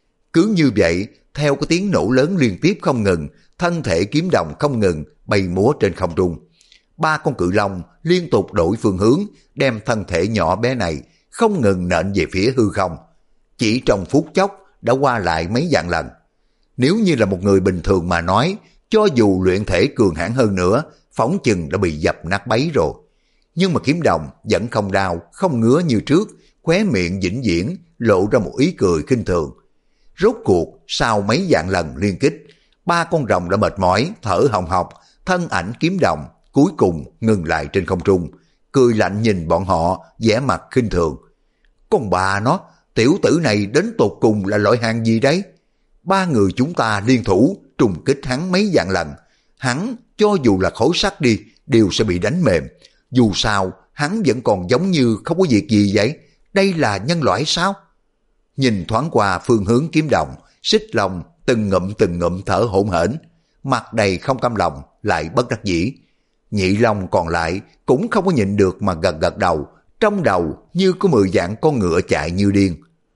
Cứ như vậy, theo cái tiếng nổ lớn liên tiếp không ngừng, thân thể kiếm đồng không ngừng bay múa trên không trung. Ba con cự long liên tục đổi phương hướng, đem thân thể nhỏ bé này không ngừng nện về phía hư không. Chỉ trong phút chốc đã qua lại mấy vạn lần. Nếu như là một người bình thường mà nói, cho dù luyện thể cường hãn hơn nữa, phỏng chừng đã bị dập nát bấy rồi. Nhưng mà kiếm đồng vẫn không đau, không ngứa như trước, khóe miệng vĩnh viễn lộ ra một ý cười khinh thường. Rốt cuộc, sau mấy vạn lần liên kích, ba con rồng đã mệt mỏi, thở hồng hộc, thân ảnh kiếm đồng cuối cùng ngừng lại trên không trung, cười lạnh nhìn bọn họ, vẻ mặt khinh thường. Con bà nó, tiểu tử này đến tột cùng là loại hàng gì đấy? Ba người chúng ta liên thủ trùng kích hắn mấy vạn lần, hắn cho dù là khối sắt đi đều sẽ bị đánh mềm. Dù sao hắn vẫn còn giống như không có việc gì vậy. Đây là nhân loại sao? Nhìn thoáng qua phương hướng kiếm đồng, xích long từng ngụm từng ngụm thở hổn hển, mặt đầy không cam lòng lại bất đắc dĩ. Nhị long còn lại cũng không có nhịn được mà gật gật đầu, trong đầu như có mười vạn con ngựa chạy như điên.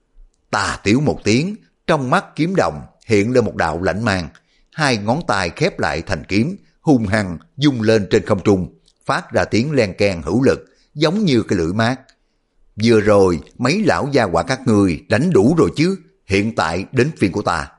Tà tiểu một tiếng, trong mắt kiếm đồng hiện lên một đạo lãnh mang, hai ngón tay khép lại thành kiếm, hung hăng dung lên trên không trung, phát ra tiếng len keng hữu lực, giống như cái lưỡi mát. Vừa rồi mấy lão gia hỏa các ngươi đánh đủ rồi chứ, hiện tại đến phiên của ta.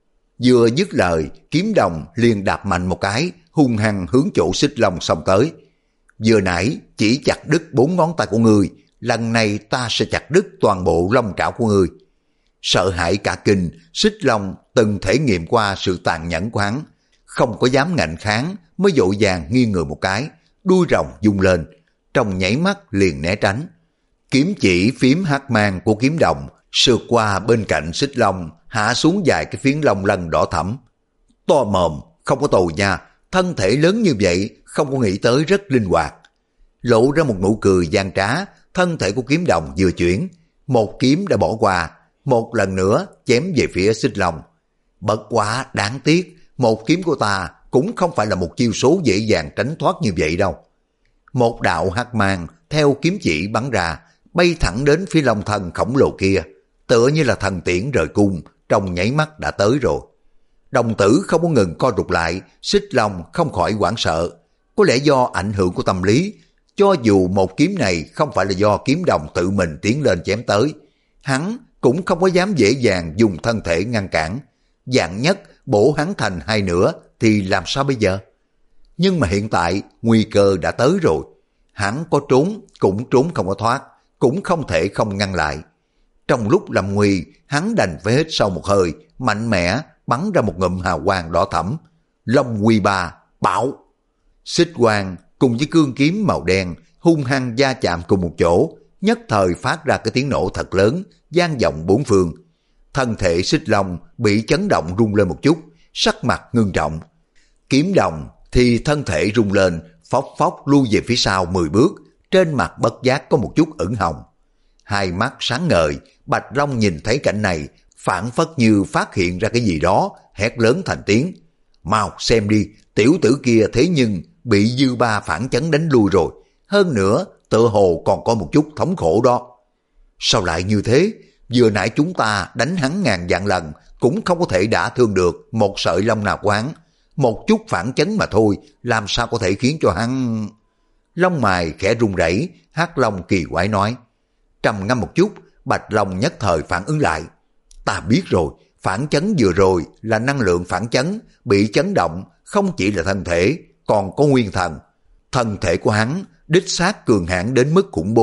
Vừa dứt lời, kiếm đồng liền đạp mạnh một cái, hung hăng hướng chỗ xích long xông tới. Vừa nãy chỉ chặt đứt bốn ngón tay của ngươi, lần này ta sẽ chặt đứt toàn bộ long trảo của ngươi. Sợ hãi cả kinh, xích long từng thể nghiệm qua sự tàn nhẫn của hắn, không có dám ngạnh kháng, mới vội vàng nghiêng người một cái, đuôi rồng rung lên, trong nháy mắt liền né tránh. Kiếm chỉ phím hắc mang của kiếm đồng sượt qua bên cạnh xích long, hạ xuống dài cái phiến long lân đỏ thẫm. To mồm, không có tồi nha, thân thể lớn như vậy không có nghĩ tới rất linh hoạt. Lộ ra một nụ cười gian trá, thân thể của kiếm đồng vừa chuyển, một kiếm đã bỏ qua, một lần nữa chém về phía xích long. Bất quá đáng tiếc, một kiếm của ta cũng không phải là một chiêu số dễ dàng tránh thoát như vậy đâu. Một đạo hắc mang theo kiếm chỉ bắn ra, bay thẳng đến phía long thân khổng lồ kia, tựa như là thần tiễn rời cung, trong nháy mắt đã tới rồi. Đồng tử không có ngừng co rụt lại, xích long không khỏi hoảng sợ. Có lẽ do ảnh hưởng của tâm lý, cho dù một kiếm này không phải là do kiếm đồng tự mình tiến lên chém tới, hắn cũng không có dám dễ dàng dùng thân thể ngăn cản. Vạn nhất bổ hắn thành hai nửa thì làm sao bây giờ? Nhưng mà hiện tại nguy cơ đã tới rồi, hắn có trốn cũng trốn không có thoát, cũng không thể không ngăn lại. Trong lúc làm nguy, hắn đành phải hít sâu một hơi, mạnh mẽ bắn ra một ngụm hào quang đỏ thẫm. Long quy ba, bạo! Xích quang cùng với cương kiếm màu đen hung hăng va chạm cùng một chỗ, nhất thời phát ra cái tiếng nổ thật lớn, vang vọng bốn phương. Thân thể xích long bị chấn động rung lên một chút, sắc mặt ngưng trọng. Kiếm đồng thì thân thể rung lên, phóc phóc lui về phía sau mười bước, trên mặt bất giác có một chút ửng hồng. Hai mắt sáng ngời, Bạch Long nhìn thấy cảnh này, phảng phất như phát hiện ra cái gì đó, hét lớn thành tiếng. Mau xem đi, tiểu tử kia thế nhưng bị dư ba phản chấn đánh lui rồi, hơn nữa tựa hồ còn có một chút thống khổ đó. Sao lại như thế? Vừa nãy chúng ta đánh hắn ngàn vạn lần cũng không có thể đả thương được một sợi lông nào của hắn. Một chút phản chấn mà thôi, làm sao có thể khiến cho hắn... Lông mày khẽ run rẩy, Hắc Long kỳ quái nói. Trầm ngâm một chút, Bạch Long nhất thời phản ứng lại. Ta biết rồi, phản chấn vừa rồi là năng lượng phản chấn, bị chấn động không chỉ là thân thể, còn có nguyên thần. Thân thể của hắn đích xác cường hãn đến mức khủng bố,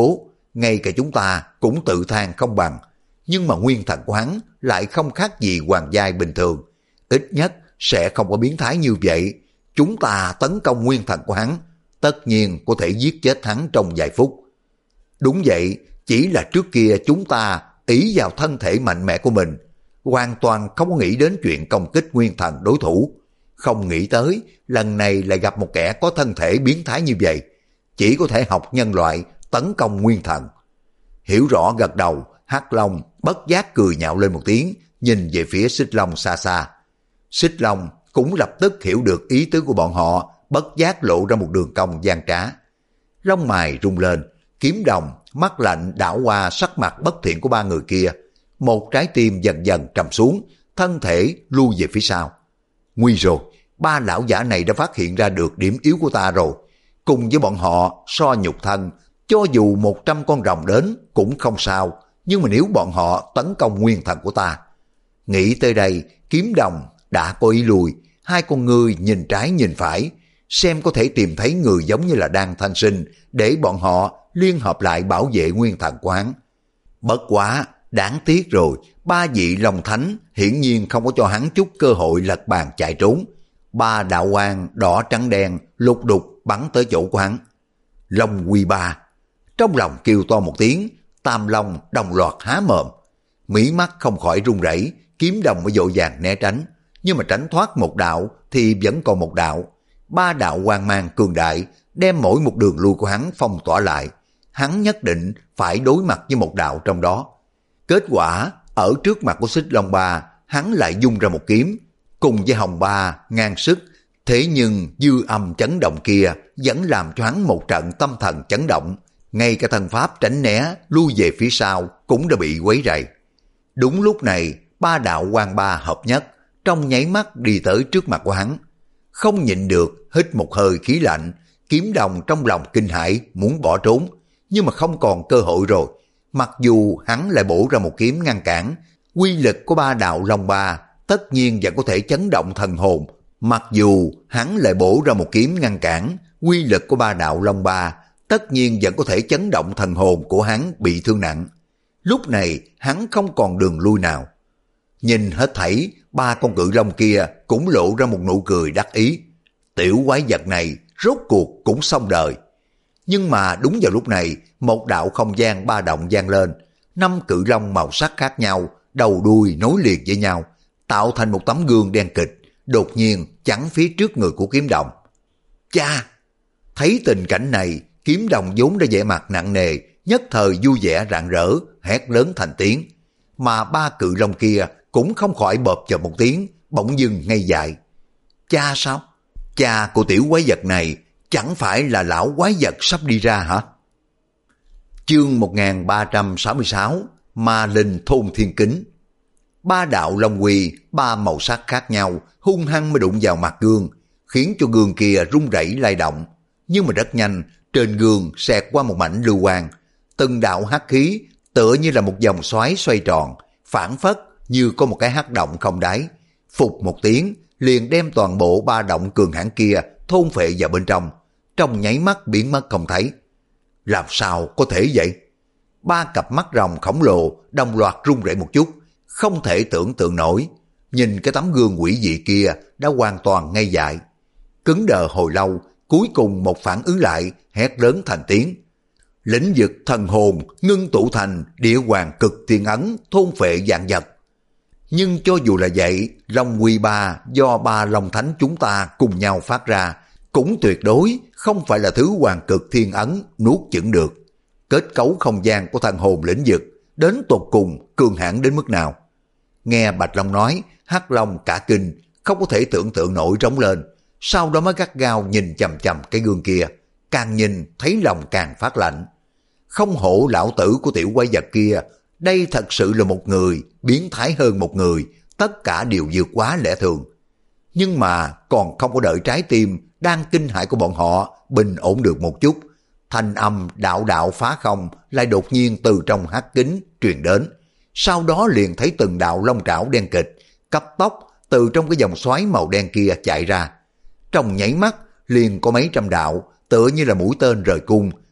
ngay cả chúng ta cũng tự than không bằng. Nhưng mà nguyên thần của hắn lại không khác gì hoàng giai bình thường. Ít nhất sẽ không có biến thái như vậy. Chúng ta tấn công nguyên thần của hắn, tất nhiên có thể giết chết hắn trong vài phút. Đúng vậy, chỉ là trước kia chúng ta ý vào thân thể mạnh mẽ của mình, hoàn toàn không có nghĩ đến chuyện công kích nguyên thần đối thủ. Không nghĩ tới lần này lại gặp một kẻ có thân thể biến thái như vậy, chỉ có thể học nhân loại tấn công nguyên thần. Hiểu rõ gật đầu, Hắc Long bất giác cười nhạo lên một tiếng, nhìn về phía Xích Long xa xa. Xích Long cũng lập tức hiểu được ý tứ của bọn họ, bất giác lộ ra một đường cong gian trá. Lông mày rung lên, kiếm đồng, mắt lạnh đảo qua sắc mặt bất thiện của ba người kia. Một trái tim dần dần trầm xuống, thân thể lui về phía sau. Nguy rồi, ba lão giả này đã phát hiện ra được điểm yếu của ta rồi. Cùng với bọn họ so nhục thân, cho dù một trăm con rồng đến cũng không sao, nhưng mà nếu bọn họ tấn công nguyên thần của ta. Nghĩ tới đây, kiếm đồng đã có ý lùi, hai con ngươi nhìn trái nhìn phải, xem có thể tìm thấy người giống như là đang thanh sinh, để bọn họ liên hợp lại bảo vệ nguyên thần của hắn. Bất quá, đáng tiếc rồi, ba vị Long Thánh hiển nhiên không có cho hắn chút cơ hội lật bàn chạy trốn. Ba đạo quang đỏ trắng đen lục đục bắn tới chỗ của hắn. Long Quy Ba, trong lòng kêu to một tiếng, tam long đồng loạt há mồm. Mí mắt không khỏi run rẩy, kiếm đồng mới vội vàng né tránh, nhưng mà tránh thoát một đạo thì vẫn còn một đạo. Ba đạo quang mang cường đại đem mỗi một đường lui của hắn phong tỏa lại. Hắn nhất định phải đối mặt với một đạo trong đó. Kết quả, ở trước mặt của Xích Long Ba, hắn lại dung ra một kiếm, cùng với Hồng Ba ngang sức. Thế nhưng dư âm chấn động kia vẫn làm cho hắn một trận tâm thần chấn động. Ngay cả thần pháp tránh né, lui về phía sau cũng đã bị quấy rầy. Đúng lúc này, ba đạo quang ba hợp nhất, trong nháy mắt đi tới trước mặt của hắn. Không nhịn được, hít một hơi khí lạnh, kiếm đồng trong lòng kinh hãi muốn bỏ trốn, nhưng mà không còn cơ hội rồi. Mặc dù hắn lại bổ ra một kiếm ngăn cản, quy lực của ba đạo long ba tất nhiên vẫn có thể chấn động thần hồn. Mặc dù hắn lại bổ ra một kiếm ngăn cản, quy lực của ba đạo long ba tất nhiên vẫn có thể chấn động thần hồn của hắn bị thương nặng. Lúc này hắn không còn đường lui nào. Nhìn hết thảy, ba con cự long kia cũng lộ ra một nụ cười đắc ý. Tiểu quái vật này rốt cuộc cũng xong đời. Nhưng mà đúng vào lúc này, một đạo không gian ba động vang lên. Năm cự long màu sắc khác nhau, đầu đuôi nối liền với nhau, tạo thành một tấm gương đen kịch, đột nhiên chắn phía trước người của kiếm đồng. Cha! Thấy tình cảnh này, kiếm đồng vốn đã vẻ mặt nặng nề, nhất thời vui vẻ rạng rỡ, hét lớn thành tiếng. Mà ba cự long kia cũng không khỏi bợp chợp một tiếng, bỗng dưng ngây dại. Cha sao? Cha của tiểu quái vật này chẳng phải là lão quái vật sắp đi ra hả? Chương một nghìn ba trăm sáu mươi sáu, Ma Linh Thôn Thiên Kính. Ba đạo long quy, ba màu sắc khác nhau, hung hăng mới đụng vào mặt gương, khiến cho gương kia rung rẩy lay động. Nhưng mà rất nhanh, trên gương xẹt qua một mảnh lưu quang, từng đạo hắc khí tựa như là một vòng xoáy xoay tròn, phảng phất như có một cái hắc động không đáy. Phục một tiếng, liền đem toàn bộ ba động cường hãn kia thôn phệ vào bên trong, trong nháy mắt biến mất không thấy. Làm sao có thể vậy? Ba cặp mắt rồng khổng lồ đồng loạt rung rẩy một chút, không thể tưởng tượng nổi. Nhìn cái tấm gương quỷ dị kia đã hoàn toàn ngây dại. Cứng đờ hồi lâu, cuối cùng một phản ứng lại, hét lớn thành tiếng. Lĩnh vực thần hồn ngưng tụ thành địa hoàng cực thiên ấn, thôn phệ vạn vật. Nhưng cho dù là vậy, Long Quy Ba do ba Long Thánh chúng ta cùng nhau phát ra, cũng tuyệt đối không phải là thứ hoàng cực thiên ấn nuốt chửng được. Kết cấu không gian của thần hồn lĩnh vực đến tột cùng cường hãn đến mức nào? Nghe Bạch Long nói, Hắc Long cả kinh, không có thể tưởng tượng nổi trống lên, sau đó mới gắt gao nhìn chằm chằm cái gương kia, càng nhìn thấy lòng càng phát lạnh. Không hổ lão tử của tiểu quái vật kia, đây thật sự là một người biến thái hơn một người, tất cả đều vượt quá lẽ thường. Nhưng mà còn không có đợi trái tim đang kinh hãi của bọn họ bình ổn được một chút, thanh âm đạo đạo phá không lại đột nhiên từ trong hắc kính truyền đến. Sau đó liền thấy từng đạo long trảo đen kịch cấp tốc từ trong cái dòng xoáy màu đen kia chạy ra. Trong nháy mắt liền có mấy trăm đạo tựa như là mũi tên rời cung,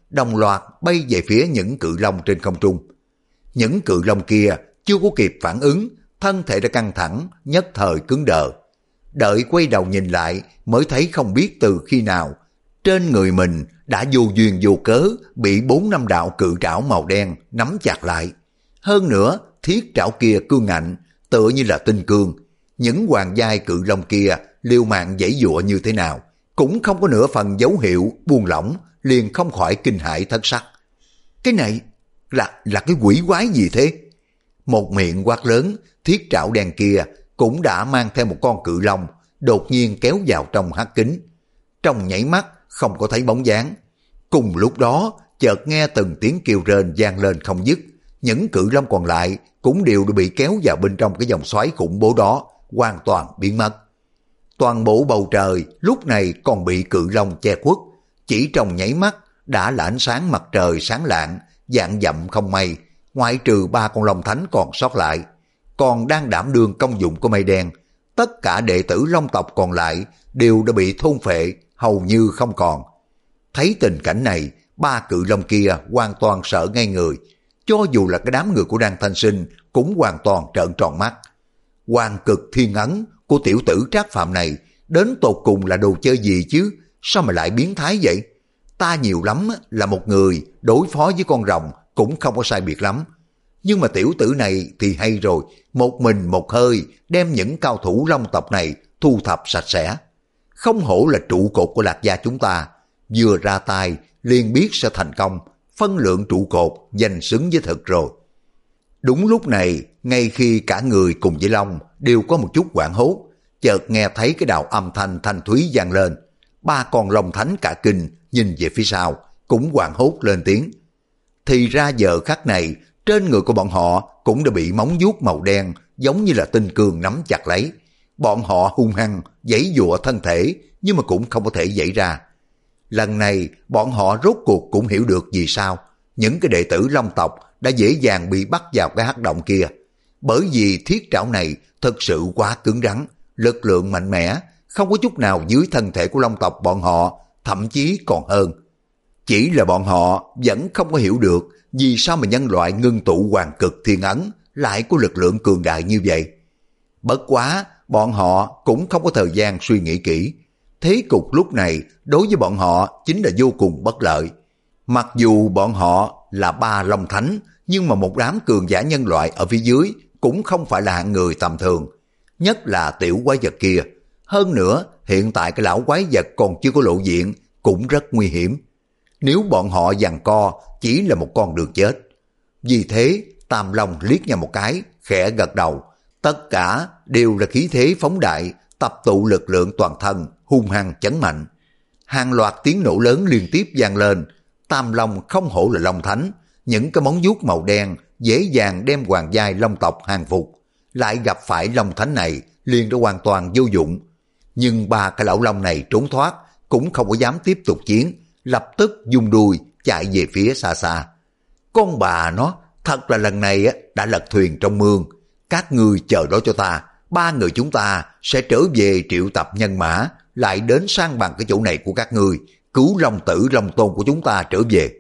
đồng loạt bay về phía những cự long trên không trung. Những cự long kia chưa có kịp phản ứng, thân thể đã căng thẳng, nhất thời cứng đờ. Đợi quay đầu nhìn lại mới thấy không biết từ khi nào, trên người mình đã vô duyên vô cớ bị bốn năm đạo cự trảo màu đen nắm chặt lại. Hơn nữa, thiết trảo kia cương ngạnh, tựa như là tinh cương. Những hoàng giai cự long kia liều mạng giãy giụa như thế nào, cũng không có nửa phần dấu hiệu buông lỏng, liền không khỏi kinh hãi thất sắc. Cái này là là cái quỷ quái gì thế? Một miệng quát lớn, thiết trảo đen kia cũng đã mang theo một con cự long, đột nhiên kéo vào trong hắc kính. Trong nhảy mắt không có thấy bóng dáng. Cùng lúc đó, chợt nghe từng tiếng kêu rên vang lên không dứt. Những cự long còn lại cũng đều đã bị kéo vào bên trong cái vòng xoáy khủng bố đó, hoàn toàn biến mất. Toàn bộ bầu trời lúc này còn bị cự long che khuất, chỉ trong nháy mắt đã là ánh sáng mặt trời sáng lạng, vạn dặm không mây, ngoại trừ ba con long thánh còn sót lại, còn đang đảm đương công dụng của mây đen. Tất cả đệ tử long tộc còn lại đều đã bị thôn phệ, hầu như không còn. Thấy tình cảnh này, ba cự long kia hoàn toàn sợ ngay người, cho dù là cái đám người của Đan Thanh Sinh cũng hoàn toàn trợn tròn mắt. Hoàng cực thiên ấn của tiểu tử Trác Phàm này đến tột cùng là đồ chơi gì chứ, sao mà lại biến thái vậy? Ta nhiều lắm là một người đối phó với con rồng cũng không có sai biệt lắm, nhưng mà tiểu tử này thì hay rồi, một mình một hơi đem những cao thủ long tộc này thu thập sạch sẽ. Không hổ là trụ cột của Lạc gia chúng ta, vừa ra tay liền biết sẽ thành công, phân lượng trụ cột danh xứng với thực rồi. Đúng lúc này, ngay khi cả người cùng với Long đều có một chút hoảng hốt, chợt nghe thấy cái đạo âm thanh thanh thúy vang lên. Ba con long thánh cả kinh nhìn về phía sau, cũng hoảng hốt lên tiếng. Thì ra giờ khắc này, trên người của bọn họ cũng đã bị móng vuốt màu đen giống như là tinh cương nắm chặt lấy. Bọn họ hung hăng giãy giụa thân thể, nhưng mà cũng không có thể giãy ra. Lần này bọn họ rốt cuộc cũng hiểu được vì sao những cái đệ tử long tộc đã dễ dàng bị bắt vào cái hắc động kia. Bởi vì thiết trảo này thật sự quá cứng rắn, lực lượng mạnh mẽ, không có chút nào dưới thân thể của long tộc bọn họ, thậm chí còn hơn. Chỉ là bọn họ vẫn không có hiểu được vì sao mà nhân loại ngưng tụ hoàng cực thiên ấn lại có lực lượng cường đại như vậy. Bất quá, bọn họ cũng không có thời gian suy nghĩ kỹ. Thế cục lúc này đối với bọn họ chính là vô cùng bất lợi. Mặc dù bọn họ là ba long thánh, nhưng mà một đám cường giả nhân loại ở phía dưới cũng không phải là hạng người tầm thường. Nhất là tiểu quái vật kia. Hơn nữa, hiện tại cái lão quái vật còn chưa có lộ diện, cũng rất nguy hiểm. Nếu bọn họ giằng co, chỉ là một con đường chết. Vì thế, Tam Long liếc nhau một cái, khẽ gật đầu. Tất cả đều là khí thế phóng đại, tập tụ lực lượng toàn thân, hung hăng chấn mạnh. Hàng loạt tiếng nổ lớn liên tiếp vang lên. Tam Long không hổ là Long Thánh, những cái móng vuốt màu đen dễ dàng đem hoàng giai long tộc hàng phục. Lại gặp phải Long Thánh này liền đã hoàn toàn vô dụng. Nhưng ba cái lão long này trốn thoát, cũng không có dám tiếp tục chiến, lập tức dung đuôi chạy về phía xa xa. Con bà nó, thật là lần này đã lật thuyền trong mương. Các ngươi chờ đó cho ta, ba người chúng ta sẽ trở về triệu tập nhân mã, lại đến sang bằng cái chỗ này của các ngươi, cứu long tử long tôn của chúng ta trở về.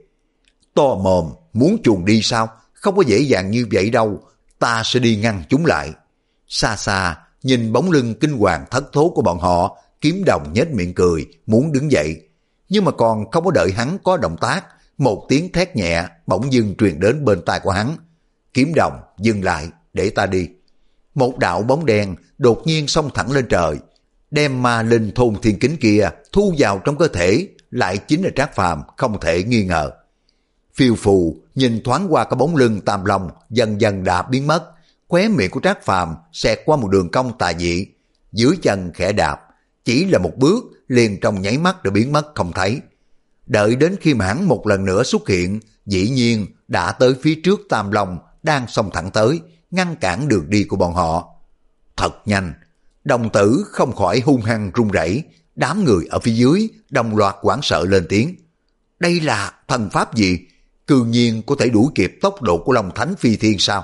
To mồm, muốn chuồn đi sao? Không có dễ dàng như vậy đâu, ta sẽ đi ngăn chúng lại. Xa xa, nhìn bóng lưng kinh hoàng thất thố của bọn họ, Kiếm Đồng nhếch miệng cười, muốn đứng dậy. Nhưng mà còn không có đợi hắn có động tác, một tiếng thét nhẹ bỗng dưng truyền đến bên tai của hắn. Kiếm Đồng, dừng lại, để ta đi. Một đạo bóng đen đột nhiên xông thẳng lên trời, đem ma linh thôn thiên kính kia thu vào trong cơ thể, lại chính là Trác Phàm, không thể nghi ngờ. Phiêu phù nhìn thoáng qua cái bóng lưng Tam Long dần dần đã biến mất, khóe miệng của Trác Phàm xẹt qua một đường cong tà dị, dưới chân khẽ đạp, chỉ là một bước liền trong nháy mắt đã biến mất không thấy. Đợi đến khi mà hắn một lần nữa xuất hiện, dĩ nhiên đã tới phía trước Tam Long đang xông thẳng tới, ngăn cản đường đi của bọn họ. Thật nhanh, đồng tử không khỏi hung hăng run rẩy, đám người ở phía dưới đồng loạt hoảng sợ lên tiếng. Đây là thần pháp gì? Cư nhiên có thể đuổi kịp tốc độ của Long Thánh phi thiên sao?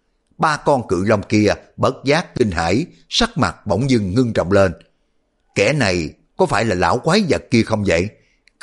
Ba con cự long kia bất giác kinh hãi, sắc mặt bỗng dưng ngưng trọng lên. Kẻ này có phải là lão quái vật kia không vậy?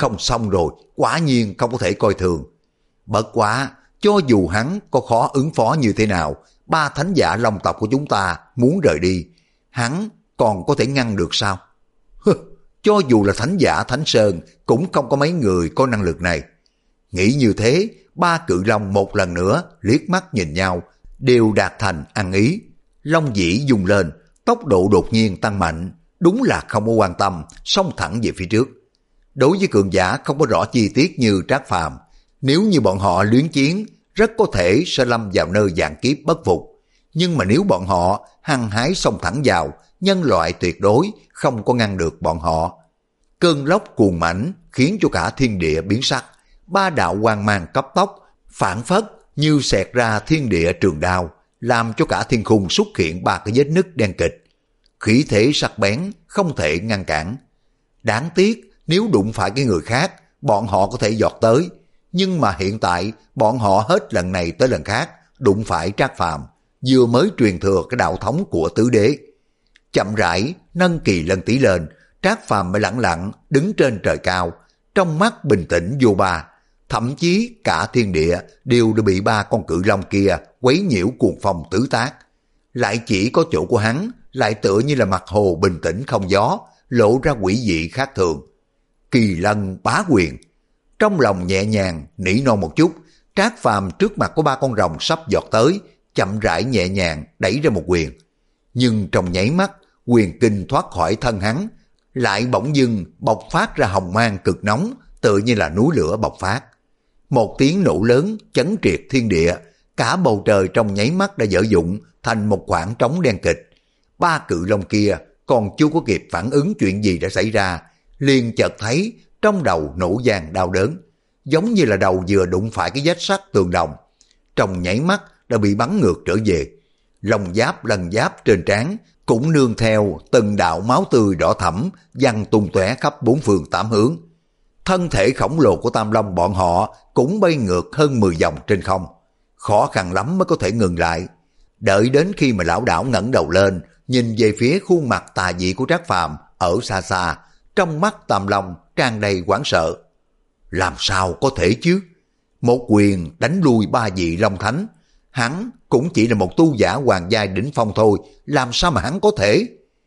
không xong rồi, quả nhiên không có thể coi thường. Bất quá, cho dù hắn có khó ứng phó như thế nào, ba thánh giả long tộc của chúng ta muốn rời đi, hắn còn có thể ngăn được sao? Hừ, cho dù là thánh giả Thánh Sơn cũng không có mấy người có năng lực này. Nghĩ như thế, ba cự long một lần nữa liếc mắt nhìn nhau, đều đạt thành ăn ý. Long dĩ dùng lên, tốc độ đột nhiên tăng mạnh, đúng là không có quan tâm, xông thẳng về phía trước. Đối với cường giả không có rõ chi tiết như Trác Phàm, nếu như bọn họ luyến chiến, rất có thể sẽ lâm vào nơi vạn kiếp bất phục. Nhưng mà nếu bọn họ hăng hái xông thẳng vào, nhân loại tuyệt đối không có ngăn được bọn họ. Cơn lốc cuồng mãnh khiến cho cả thiên địa biến sắc, ba đạo quang mang cấp tốc, phản phất như xẹt ra thiên địa trường đao, làm cho cả thiên khung xuất hiện ba cái vết nứt đen kịch. Khí thế sắc bén, không thể ngăn cản. Đáng tiếc, nếu đụng phải cái người khác, bọn họ có thể giọt tới. Nhưng mà hiện tại, bọn họ hết lần này tới lần khác, đụng phải Trác Phàm, vừa mới truyền thừa cái đạo thống của tứ đế. Chậm rãi, nâng kỳ lân tí lên, Trác Phàm mới lặng lặng đứng trên trời cao, trong mắt bình tĩnh vô ba. Thậm chí cả thiên địa đều đã bị ba con cự long kia quấy nhiễu cuồng phong tứ tác. Lại chỉ có chỗ của hắn lại tựa như là mặt hồ bình tĩnh không gió, lộ ra quỷ dị khác thường. Kỳ lân bá quyền. Trong lòng nhẹ nhàng nỉ non một chút, Trác Phàm trước mặt của ba con rồng sắp giọt tới, chậm rãi nhẹ nhàng đẩy ra một quyền. Nhưng trong nháy mắt, quyền kinh thoát khỏi thân hắn, lại bỗng dưng bộc phát ra hồng mang cực nóng, tựa như là núi lửa bộc phát. Một tiếng nổ lớn chấn triệt thiên địa, cả bầu trời trong nháy mắt đã dở dụng thành một khoảng trống đen kịch. Ba cự long kia còn chưa có kịp phản ứng chuyện gì đã xảy ra, liền chợt thấy trong đầu nổ vang đau đớn, giống như là đầu vừa đụng phải cái vách sắt tường đồng. Trong nháy mắt đã bị bắn ngược trở về. Lông giáp lần giáp trên trán cũng nương theo từng đạo máu tươi đỏ thẫm văng tung tóe khắp bốn phương tám hướng. Thân thể khổng lồ của Tam Long bọn họ cũng bay ngược hơn mười vòng trên không. Khó khăn lắm mới có thể ngừng lại. Đợi đến khi mà lão đảo ngẩng đầu lên, nhìn về phía khuôn mặt tà dị của Trác Phàm ở xa xa, trong mắt Tam Long tràn đầy hoảng sợ. Làm sao có thể chứ? Một quyền đánh lui ba vị Long Thánh, hắn cũng chỉ là một tu giả hoàng giai đỉnh phong thôi, làm sao mà hắn có thể?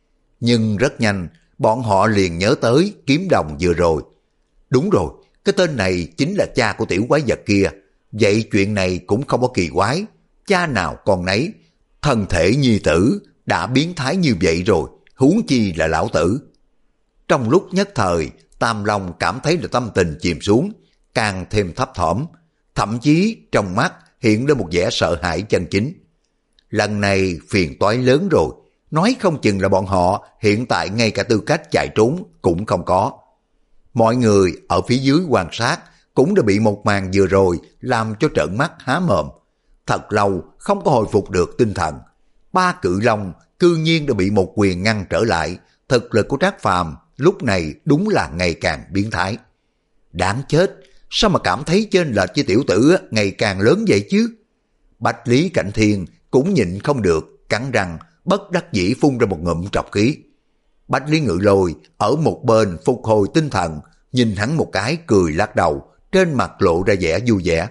Nhưng rất nhanh, bọn họ liền nhớ tới kiếm đồng vừa rồi. Đúng rồi, cái tên này chính là cha của tiểu quái vật kia. Vậy chuyện này cũng không có kỳ quái. Cha nào con nấy, thân thể nhi tử đã biến thái như vậy rồi, huống chi là lão tử. Trong lúc nhất thời, Tam Long cảm thấy là tâm tình chìm xuống, càng thêm thấp thỏm, thậm chí trong mắt hiện lên một vẻ sợ hãi chân chính. Lần này phiền toái lớn rồi, nói không chừng là bọn họ hiện tại ngay cả tư cách chạy trốn cũng không có. Mọi người ở phía dưới quan sát cũng đã bị một màn vừa rồi làm cho trợn mắt há mồm. Thật lâu không có hồi phục được tinh thần. Ba cự long cư nhiên đã bị một quyền ngăn trở lại. Thực lực của Trác Phàm lúc này đúng là ngày càng biến thái. Đáng chết, sao mà cảm thấy chênh lệch với tiểu tử ngày càng lớn vậy chứ? Bạch Lý Cảnh Thiên cũng nhịn không được, cắn răng bất đắc dĩ phun ra một ngụm trọc khí. Bạch Lý Ngự Lôi ở một bên phục hồi tinh thần, nhìn hắn một cái cười lắc đầu, trên mặt lộ ra vẻ vui vẻ.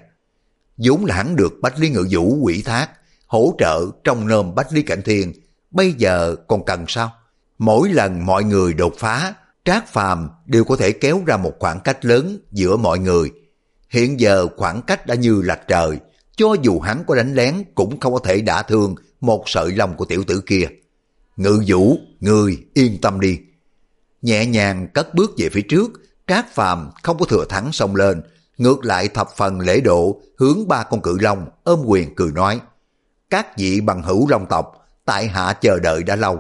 Vốn là hắn được Bạch Lý Ngự Vũ ủy thác, hỗ trợ trong nôm Bạch Lý Cảnh Thiên, bây giờ còn cần sao? Mỗi lần mọi người đột phá, Trác Phàm đều có thể kéo ra một khoảng cách lớn giữa mọi người. Hiện giờ khoảng cách đã như lạch trời, cho dù hắn có đánh lén cũng không có thể đả thương một sợi lông của tiểu tử kia. Ngự Vũ, ngươi yên tâm đi. Nhẹ nhàng cất bước về phía trước, Trác Phàm không có thừa thắng xông lên, ngược lại thập phần lễ độ hướng ba con cự long ôm quyền cười nói: các vị bằng hữu long tộc, tại hạ chờ đợi đã lâu.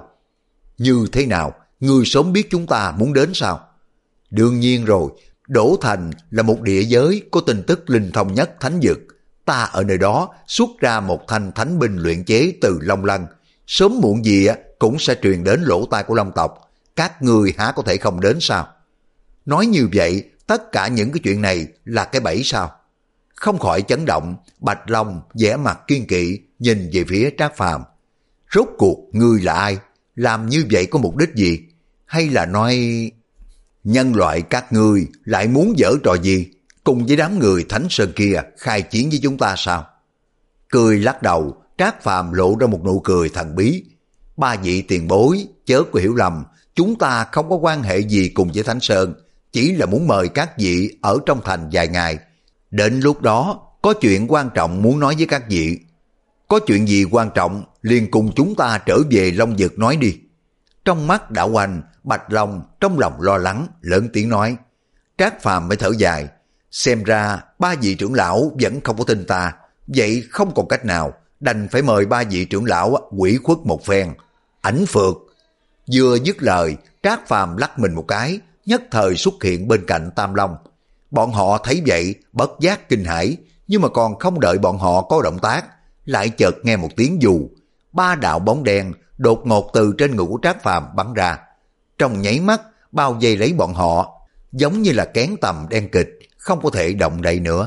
Như thế nào, ngươi sớm biết chúng ta muốn đến sao? Đương nhiên rồi, Đỗ Thành là một địa giới có tin tức linh thông nhất thánh vực. Ta ở nơi đó xuất ra một thanh thánh binh luyện chế từ Long Lân, sớm muộn gì cũng sẽ truyền đến lỗ tai của long tộc. Các ngươi há có thể không đến sao? Nói như vậy, tất cả những cái chuyện này là cái bẫy sao? Không khỏi chấn động, Bạch Long vẻ mặt kiên kỵ nhìn về phía Trác Phàm. Rốt cuộc ngươi là ai? Làm như vậy có mục đích gì? Hay là nói... Nhân loại các ngươi lại muốn giở trò gì? Cùng với đám người Thánh Sơn kia khai chiến với chúng ta sao? Cười lắc đầu, Trác Phàm lộ ra một nụ cười thần bí. Ba vị tiền bối, chớ có hiểu lầm, chúng ta không có quan hệ gì cùng với Thánh Sơn, chỉ là muốn mời các vị ở trong thành vài ngày. Đến lúc đó, có chuyện quan trọng muốn nói với các vị. Có chuyện gì quan trọng, liền cùng chúng ta trở về Long Vực nói đi. Trong mắt Đạo Hoành, Bạch Long trong lòng lo lắng, lớn tiếng nói. Trác Phàm mới thở dài. Xem ra ba vị trưởng lão vẫn không có tin ta, vậy không còn cách nào, đành phải mời ba vị trưởng lão quỷ khuất một phen. Ảnh Phược. Vừa dứt lời, Trác Phàm lắc mình một cái, nhất thời xuất hiện bên cạnh Tam Long. Bọn họ thấy vậy, bất giác kinh hãi, nhưng mà còn không đợi bọn họ có động tác, lại chợt nghe một tiếng dù. Ba đạo bóng đen đột ngột từ trên người của Trác Phàm bắn ra. Trong nháy mắt, bao vây lấy bọn họ, giống như là kén tầm đen kịch, không có thể động đậy nữa.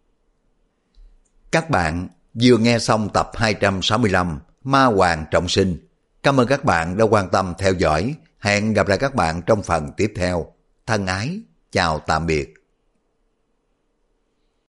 Các bạn vừa nghe xong tập hai trăm sáu mươi lăm Ma Hoàng Trọng Sinh. Cảm ơn các bạn đã quan tâm theo dõi. Hẹn gặp lại các bạn trong phần tiếp theo. Thân ái, chào tạm biệt.